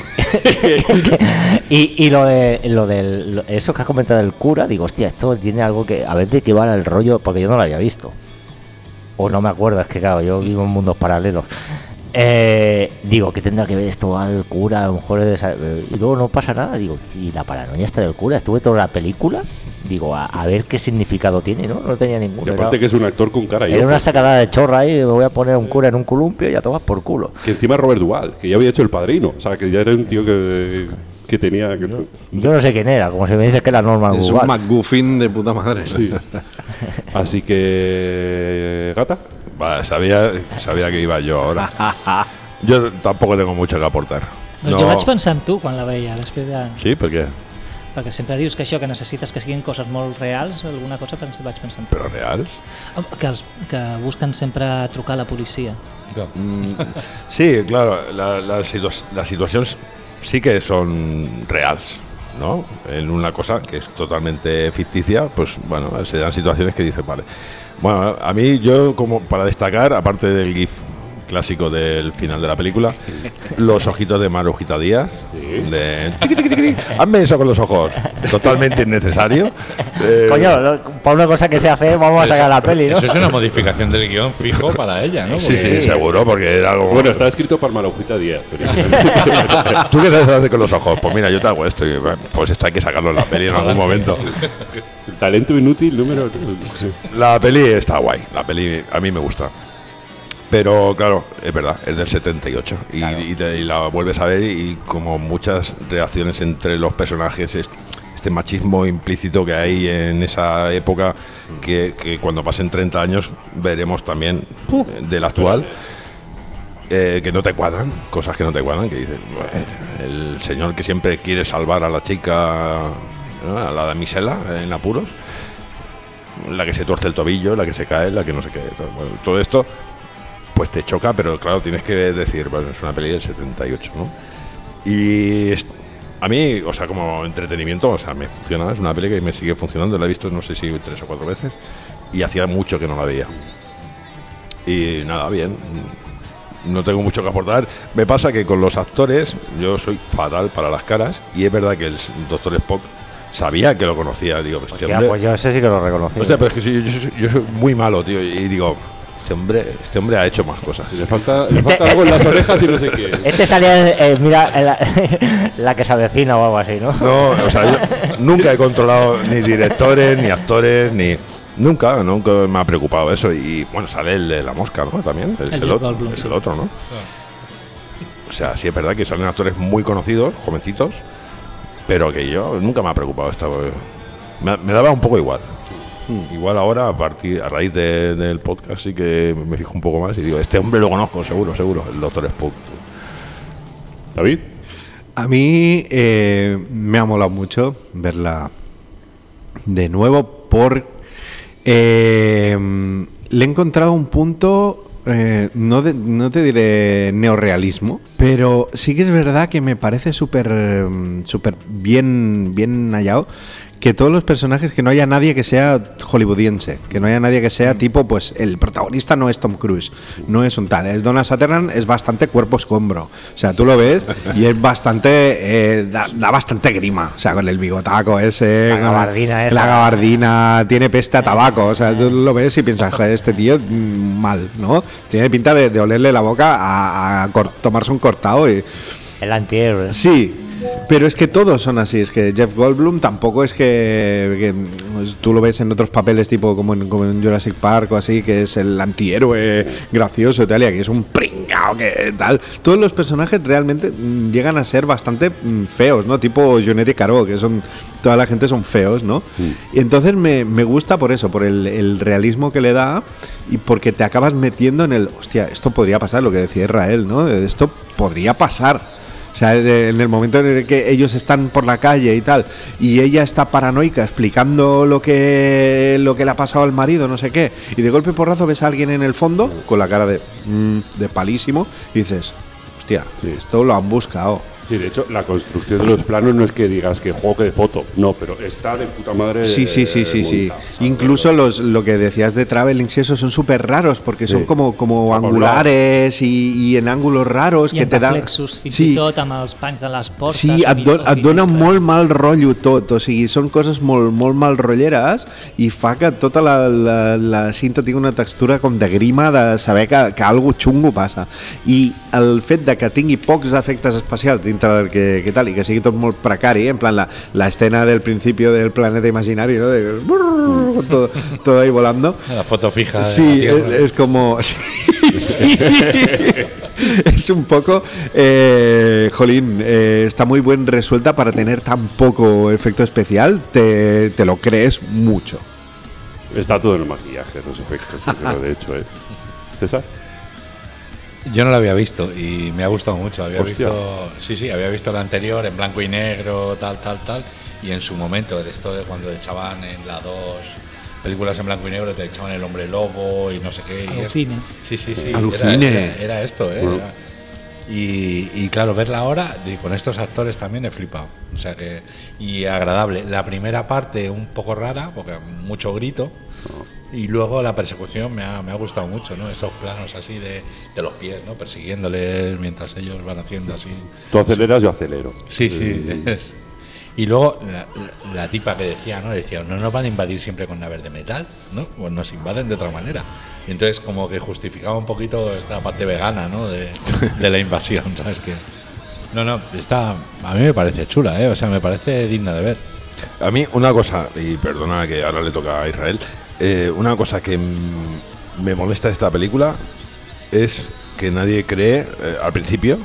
y lo de eso que has comentado del cura, digo, hostia, esto tiene algo que... A ver de qué va el rollo, porque yo no lo había visto. O no me acuerdo, es que claro, yo vivo en mundos paralelos. Digo, ¿qué tendrá que ver esto del cura? A lo mejor y luego no pasa nada. Digo, ¿y la paranoia está del cura? Estuve toda la película, digo, a ver qué significado tiene, ¿no? No tenía ninguno. Y aparte que es un actor con cara y era una sacada de chorra ahí, me voy a poner un cura en un columpio y a tomar por culo. Que encima es Robert Duvall, que ya había hecho El Padrino, o sea, que ya era un tío que tenía... Yo no sé quién era, como si me dices que era Norman Duvall. Es un McGuffin de puta madre. Sí. Así que... ¿Gata? Va, sabía que iba yo ahora. Yo tampoco tengo mucho que aportar. Doncs jo vaig pensar en tu quan la veia, després de... Sí, per què? Perquè sempre dius que això, que necessites que siguin coses molt reals, alguna cosa vaig pensar en tu. Però reals? Que busquen sempre trucar a la policia. Sí, claro, las situaciones sí que son reales, ¿no? En una cosa que es totalmente ficticia, pues bueno, se dan situaciones que dices, vale. Bueno, a mí yo como para destacar, aparte del GIF clásico del final de la película. Los ojitos de Marujita Díaz. De tiqui, tiqui, tiqui, tiqui. Hazme eso con los ojos. Totalmente innecesario. Coño, por una cosa que se hace, vamos a sacar la peli, ¿no? Eso es una modificación del guión fijo para ella, ¿no? Sí, sí, seguro, porque era algo. Bueno, está escrito por Marujita Díaz. ¿Tú qué sabes hacer con los ojos? Pues mira, yo te hago esto. Y, pues esto hay que sacarlo en la peli en algún momento. El talento inútil número. Sí. La peli está guay. La peli a mí me gusta. Pero claro, es verdad, es del 78 Claro. y la vuelves a ver y como muchas reacciones entre los personajes, este machismo implícito que hay en esa época, que cuando pasen 30 años veremos también del actual, que no te cuadran, cosas que no te cuadran, que dicen, el señor que siempre quiere salvar a la chica, ¿no? A la damisela en apuros, la que se tuerce el tobillo, la que se cae, la que no sé qué, bueno, todo esto pues te choca, pero claro, tienes que decir, bueno, es una peli del 78, ¿no? Y a mí, o sea, como entretenimiento, o sea, me funciona, es una peli que me sigue funcionando, la he visto no sé si 3 o 4 veces y hacía mucho que no la veía. Y nada, bien, no tengo mucho que aportar. Me pasa que con los actores yo soy fatal para las caras y es verdad que el Dr. Spock sabía que lo conocía, digo, este Hostia, hombre, pues yo ese sí que lo reconocí. hostia, pero es que sí, yo soy muy malo, tío, y digo, este hombre ha hecho más cosas. Le falta algo en las orejas y no sé qué. Este salía, mira, la que se avecina o algo así, ¿no? No, o sea, yo nunca he controlado ni directores, ni actores, ni... Nunca me ha preocupado eso. Y bueno, sale el de La Mosca, ¿no? También. Es El el, Jeff Goldblum, es sí. el otro, ¿no? O sea, sí es verdad que salen actores muy conocidos, jovencitos, pero que yo nunca me ha preocupado esto. Me daba un poco igual. Igual ahora, a raíz del podcast, sí que me fijo un poco más y digo, este hombre lo conozco, seguro, el Dr. Spock. David. A mí me ha molado mucho verla de nuevo le he encontrado un punto, no te diré neorrealismo, pero sí que es verdad que me parece súper bien hallado. Que todos los personajes, que no haya nadie que sea hollywoodiense, que no haya nadie que sea tipo, pues el protagonista no es Tom Cruise, no es un tal, es Donald Sutherland, es bastante cuerpo escombro, o sea, tú lo ves y es bastante, da bastante grima, o sea, con el bigotaco ese, La gabardina esa. la gabardina, tiene peste a tabaco, o sea, tú lo ves y piensas, joder, este tío mal, ¿no? Tiene pinta de olerle la boca a tomarse un cortado y... El antihéroe. Sí, pero es que todos son así. Es que Jeff Goldblum tampoco es que pues, tú lo ves en otros papeles tipo como en Jurassic Park o así, que es el antihéroe gracioso y tal, y aquí es un pringao que tal. Todos los personajes realmente llegan a ser bastante feos, ¿no? Tipo Jonet y Caro, que son toda la gente son feos, ¿no? Y entonces me gusta por eso, por el realismo que le da y porque te acabas metiendo en el, hostia, esto podría pasar, lo que decía Israel, ¿no? Esto podría pasar. O sea, en el momento en el que ellos están por la calle y tal, y ella está paranoica explicando lo que le ha pasado al marido, no sé qué, y de golpe porrazo ves a alguien en el fondo con la cara de palísimo y dices, hostia, esto lo han buscado. Sí, de hecho, la construcción de los planos no es que digas que juego de foto, no, pero está de puta madre. Sí. montada, ¿sabes? Incluso lo que decías de travelings y eso son súper raros porque son como angulares y en ángulos raros I que en te dan. reflexos, fins i tot amb els panys de les portes. Sí, et dona molt mal rotllo tot, o sigui, són coses molt mal rotlleres i fa que tota la cinta tingui una textura com de grima de saber que algo xungo passa. I el fet de que tingui pocs efectes especials dintre del que tal, i que sigui tot molt precari, en plan la escena del principio del planeta imaginario, ¿no? De, todo ahí volando. La foto fija. Sí, es como... Sí. Es un poco jolín, está muy bien resuelta para tener tan poco efecto especial, te lo crees mucho. Está todo en el maquillaje, los efectos, pero de hecho, César. Yo no lo había visto y me ha gustado mucho. Había Hostia. visto el anterior en blanco y negro, tal. Y en su momento, de esto de cuando echaban en la 2 películas en blanco y negro, te echaban El Hombre Lobo y no sé qué. y Alucine. Sí. Alucine. Era esto, Era. Y claro, verla ahora, y con estos actores también he flipado. O sea que. Y agradable. La primera parte un poco rara, porque mucho grito. Y luego la persecución me ha gustado mucho, ¿no? Esos planos así de los pies, ¿no? Persiguiéndoles mientras ellos van haciendo así. Tú aceleras, yo acelero. Sí. Y luego la tipa que decía, ¿no? Decía, no nos van a invadir siempre con naves de metal, ¿no? Pues nos invaden de otra manera. Y entonces como que justificaba un poquito esta parte vegana, ¿no? De la invasión, ¿sabes qué? No, a mí me parece chula, ¿eh? O sea, me parece digna de ver. A mí una cosa, y perdona que ahora le toca a Israel, una cosa que me molesta de esta película es que nadie cree, al principio,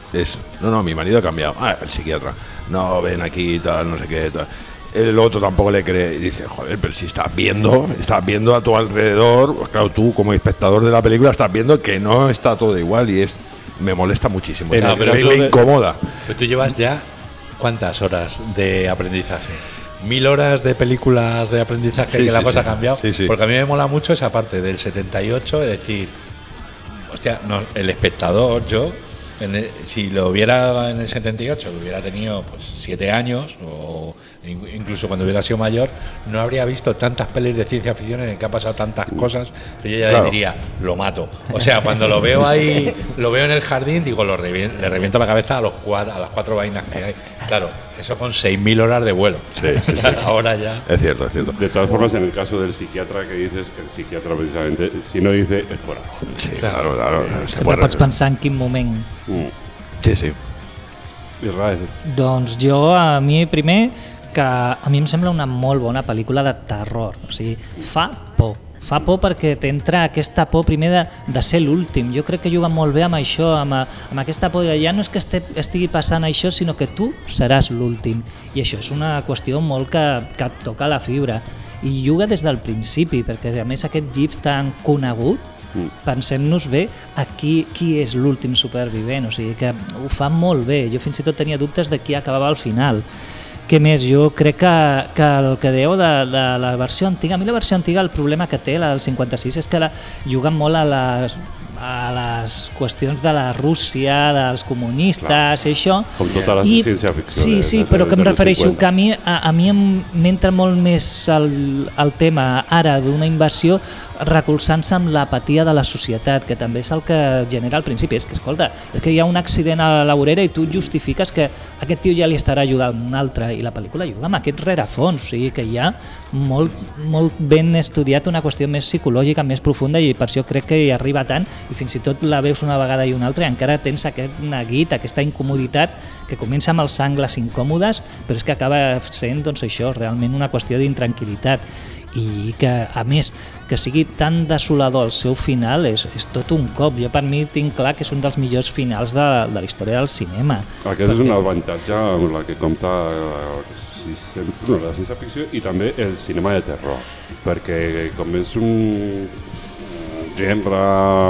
no, mi marido ha cambiado, el psiquiatra, no, ven aquí, tal, no sé qué, tal. El otro tampoco le cree y dice, joder, pero si estás viendo a tu alrededor, pues claro, tú como espectador de la película estás viendo que no está todo igual y me molesta muchísimo, Pero me incomoda. Pero tú llevas ya, ¿cuántas horas de aprendizaje? 1000 horas de películas de aprendizaje que la cosa ha cambiado. Sí. Porque a mí me mola mucho esa parte del 78, es decir, hostia, no, el espectador, si lo hubiera en el 78, que hubiera tenido pues 7 años o incluso cuando hubiera sido mayor, no habría visto tantas pelis de ciencia ficción en el que ha pasado tantas cosas que yo ya le diría, lo mato. O sea, cuando lo veo ahí, lo veo en el jardín, digo, le reviento la cabeza a las 4 vainas que hay. Claro, eso con 6000 horas de vuelo. Sí. O sea, ahora ya. Es cierto. De todas formas, en el caso del psiquiatra que dices, el psiquiatra precisamente, si no dice, es fuera. Sí, claro. Sempre pots pensar en quin moment. Sí. Israel. Doncs jo, a mi primer, que a mi em sembla una molt bona pel·lícula de terror, o sigui, fa por perquè t'entra aquesta por primer de ser l'últim. Jo crec que juga molt bé amb això, amb aquesta por de ja no és que estigui passant això, sinó que tu seràs l'últim, i això és una qüestió molt que et toca la fibra, i juga des del principi, perquè a més aquest GIF tan conegut, pensem-nos bé a qui és l'últim supervivent, o sigui que ho fa molt bé. Jo fins i tot tenia dubtes de qui acabava al final. Què més? Jo crec que el que dèieu de la versió antiga, a mi la versió antiga el problema que té, la del 56, és que juga molt a les qüestions de la Rússia, dels comunistes, i això. Com tota la ciència-ficció. Sí, però que em refereixo que a mi m'entra molt més el tema ara d'una invasió recolzant-se amb l'apatia de la societat, que també és el que genera al principi. És que, escolta, és que hi ha un accident a la vorera i tu justifiques que aquest tio ja li estarà ajudant un altre, i la pel·lícula juga amb aquest rerefons, o sigui que hi ha molt ben estudiat una qüestió més psicològica, més profunda, i per això crec que hi arriba tant, i fins i tot la veus una vegada i una altra i encara tens aquest neguit, aquesta incomoditat que comença amb els angles incòmodes, però és que acaba sent, doncs, això, realment una qüestió d'intranquil·litat, i que a més que sigui tan desolador el seu final és tot un cop. Jo per mi tinc clar que és un dels millors finals de la història del cinema. Aquest és un avantatge amb la que compta la ciència-ficció i també el cinema de terror, perquè com és un gènere,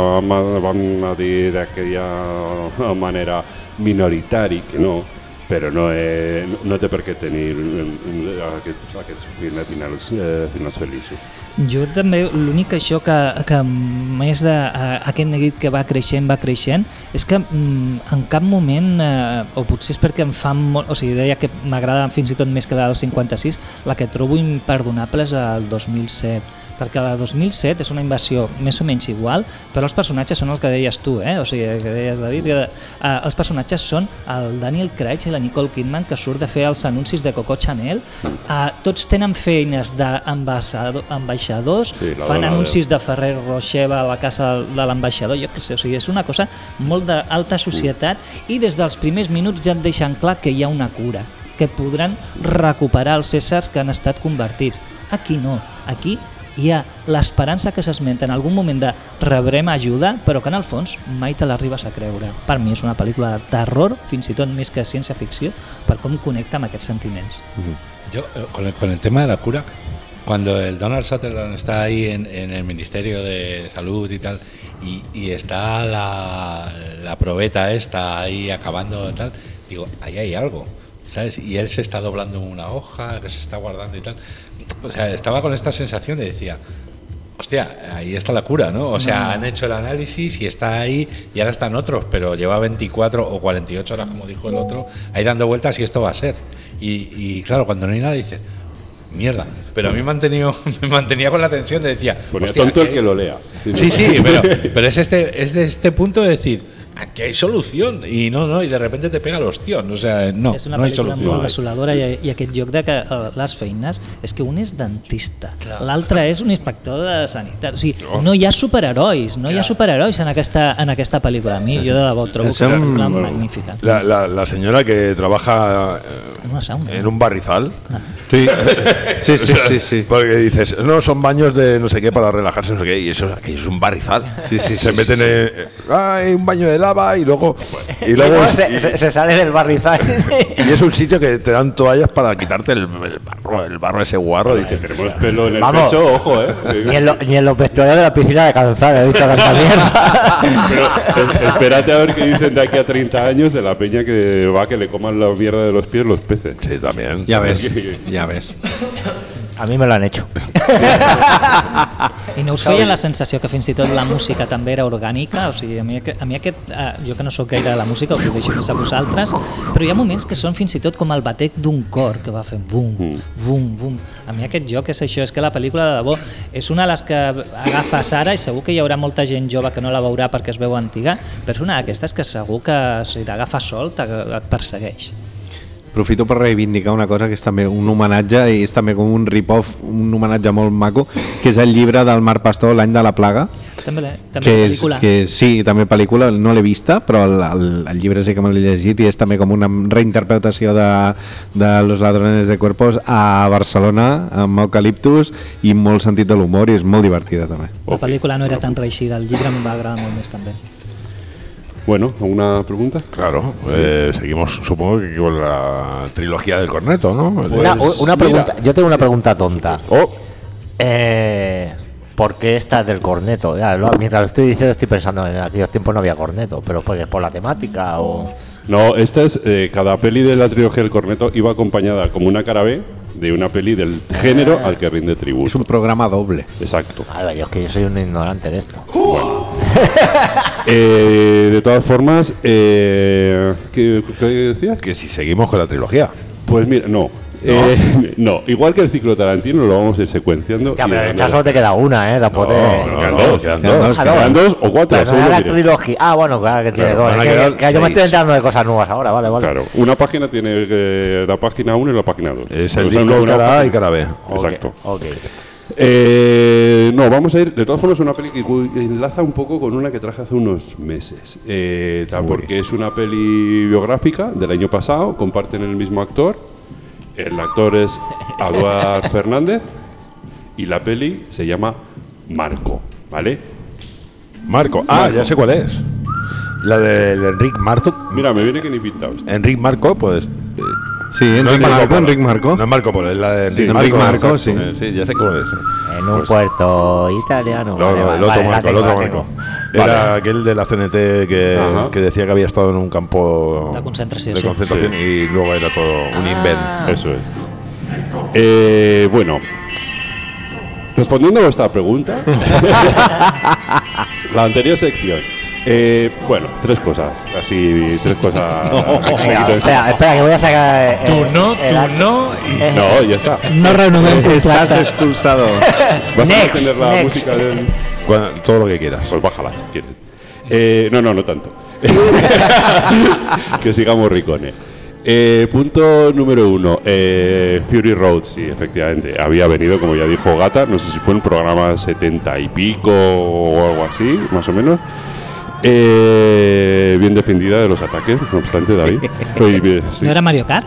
vam a dir d'aquella manera minoritari, que no, però no té per què tenir aquests finals feliços. Jo també, l'únic això que més d'aquest neguit que va creixent, és que en cap moment, o potser és perquè em fa molt, o sigui, deia que m'agrada fins i tot més que la del 56, la que trobo imperdonable és el 2007, perquè la 2007 és una invasió més o menys igual, però els personatges són el que deies tu, o sigui, que deies, David, que els personatges són el Daniel Craig i la Nicole Kidman, que surt de fer els anuncis de Coco Chanel, tots tenen feines d'ambaixadors, fan anuncis de Ferrer Rocher a la casa de l'ambaixador, jo què sé, o sigui, és una cosa molt d'alta societat, i des dels primers minuts ja et deixen clar que hi ha una cura, que podran recuperar els éssers que han estat convertits. Aquí no, aquí hi ha l'esperança que s'esmenta en algun moment de rebrem ajuda, però que en el fons mai te l'arribes a creure. Per mi és una pel·lícula de terror, fins i tot més que ciència-ficció, per com connecta amb aquests sentiments. Yo, con el tema de la cura, cuando el Donald Sutherland está ahí en el Ministerio de Salud y tal, y está la probeta esta ahí acabando y tal, digo, ahí hay algo, ¿sabes? Y él se está doblando una hoja, que se está guardando y tal. O sea, estaba con esta sensación de decía, hostia, ahí está la cura, ¿no? O sea, han hecho el análisis y está ahí, y ahora están otros, pero lleva 24 o 48 horas, como dijo el otro, ahí dando vueltas y esto va a ser. Y claro, cuando no hay nada dices, mierda. Pero a mí me mantenía con la tensión de decía, Ponía hostia, tonto el ¿qué? que lo lea. Sí, pero es de este punto de decir, aquí hay solución, y no, y de repente te pega el ostión, o sea, no, És una no hay pel·lícula solución. molt desoladora i aquest joc de que les feines és que un és dentista, l'altre és un inspector de sanitat, o sigui, no hi ha superherois, no hi ha superherois en aquesta pel·lícula. A mi, jo de debò trobo que és una pel·lícula magnífica. La señora que trabaja En una sauna. en un barrizal. Sí, sí. Porque dices, no, son baños de no sé qué para relajarse, no sé qué, y eso aquello es un barrizal. Sí, Se meten hay un baño de lava y luego se sale del barrizal. y es un sitio que te dan toallas para quitarte el barro ese guarro. Dices, Tenemos pelo en el Vamos. pecho, ojo, Ni en los vestuarios de la piscina de Canzar he visto tanta mierda. Pero espérate a ver qué dicen de aquí a 30 años de la peña que va que le coman la mierda de los pies los peces. sí, también. Ya ves. A mi me lo han hecho. I no us feia la sensació que fins i tot la música també era orgànica? O sigui, a mi aquest, jo que no sóc gaire de la música, us ho deixo més a vosaltres, però hi ha moments que són fins i tot com el batec d'un cor que va fent bum, bum, bum. A mi aquest joc és això, és que la pel·lícula de debò és una de les que agafes ara i segur que hi haurà molta gent jove que no la veurà perquè es veu antiga, però és una d'aquestes que segur que si t'agafes sol et persegueix. Aprofito per reivindicar una cosa que és també un homenatge i és també com un rip-off, un homenatge molt maco, que és el llibre del Marc Pastor, L'any de la plaga, També que sí, també pel·lícula, no l'he vista, però el llibre sí que me l'he llegit i és també com una reinterpretació de Los ladrones de cuerpos a Barcelona, amb eucaliptus i molt sentit de l'humor, i és molt divertida també. La pel·lícula no era tan reeixida, el llibre em va agradar molt més també. Bueno, ¿alguna pregunta? Claro, seguimos, supongo que con la trilogía del corneto, ¿no? Una pregunta, yo tengo una pregunta tonta. Oh, ¿Por qué esta del corneto? Ya, mientras lo estoy diciendo estoy pensando en aquellos tiempos no había corneto, pero porque por la temática o... No, esta es, cada peli de la trilogía del corneto iba acompañada como una cara B de una peli del género al que rinde És tributo. un programa doble. Exacto. A ver, yo es que yo soy un ignorante en esto. Bueno. De todas formas, ¿qué decías? que si seguimos con la trilogía. Pues mira, no. No, igual que el ciclo Tarantino lo vamos a ir secuenciando. Ya, y pero en dando- esta solo te queda una, Después de... Quedan dos. Quedan dos o cuatro, Pero no según era lo la mires. trilogía. Ah, bueno, claro que tiene Claro, dos. van a Es quedar que yo me estoy 6. enterando de cosas nuevas ahora, vale. Claro, una página tiene la página 1 y la página 2. Es el disco cara A y cara B. Exacto. Ok. No, vamos a ir. De todas formas, una peli que enlaza un poco con una que traje hace unos meses. Porque es una peli biográfica del año pasado, comparten el mismo actor. El actor es Eduard Fernández y la peli se llama Marco, ¿vale? Marco. Ya sé cuál es. La del Enric Marco. Mira, me viene que ni pintado. Enric Marco, pues. Sí, Enric Marco. No es Marco Polo, es la de Sí, Enric Marco, exacto. sí. Sí, ya sé cuál es. En un puerto italiano. No, Vale, el otro vale, Marco, la el otro tengo, Marco. la Era aquel de la CNT Ajá. que decía que había estado en un campo De concentración, de sí. concentración y luego era todo un invento. Eso es. Bueno, respondiendo a vuestra pregunta, la anterior sección. Bueno, tres cosas. Espera, que voy a sacar. Tú no. No, ya está. No renovem Estás contracte. expulsado. ¿Vas a Next, tener la next. música del.? Todo lo que quieras. Pues bájala si quieres. No tanto. Que sigamos ricones. Punto número 1. Fury Road, sí, efectivamente. Había venido, como ya dijo Gata, no sé si fue en programa 70 y pico o algo así, más o menos. Bien defendida de los ataques, no obstante, David. Sí. No era Mario Kart?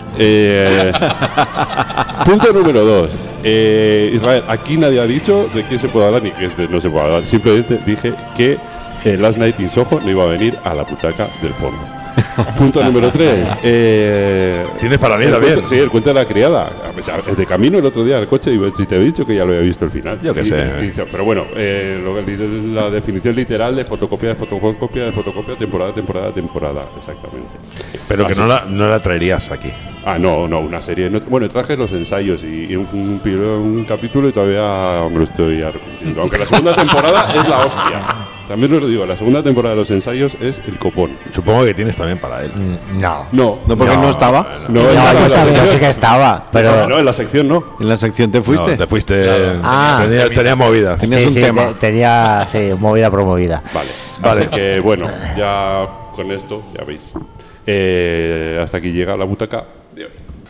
Punto número 2. Israel, aquí nadie ha dicho de qué se puede hablar ni qué no se puede hablar. Simplemente dije que Last Night in Soho no iba a venir a la butaca del fondo. Punto número 3. Tienes para mí también. Sí, el cuento de la criada. De camino el otro día al coche y te he dicho que ya lo había visto al final. Yo qué sé. Pero bueno, la definición literal de fotocopia, temporada. Exactamente. Pero que no la traerías aquí. No, una serie. Bueno, traje los ensayos y un capítulo y todavía me lo estoy arrepintiendo. Aunque la segunda temporada es la hostia. También os lo digo, la segunda temporada de los ensayos es el copón. Supongo que tienes también para él. No. No, No, porque no estaba. no, No, estaba en la yo sección. sí que estaba, pero... No, en la sección no. En la sección te fuiste. No, te fuiste. Ah. Tenía movida. Tenías un tema. Tenía, sí, movida promovida. Vale. Así que bueno, ya con esto, ya veis. Hasta aquí llega la butaca de hoy.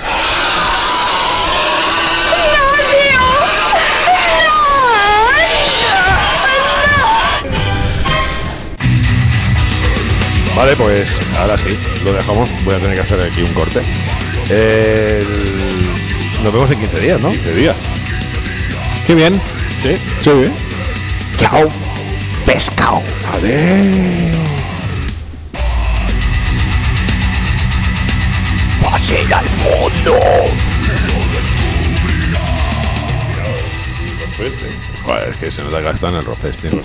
Vale, pues ahora sí, lo dejamos. Voy a tener que hacer aquí un corte. Nos vemos en 15 días, ¿no? 15 días. Qué bien. Sí. Sí. Chao, pescado. Pasen al fondo. Joder, es que se nota que está en el Rofes, tío.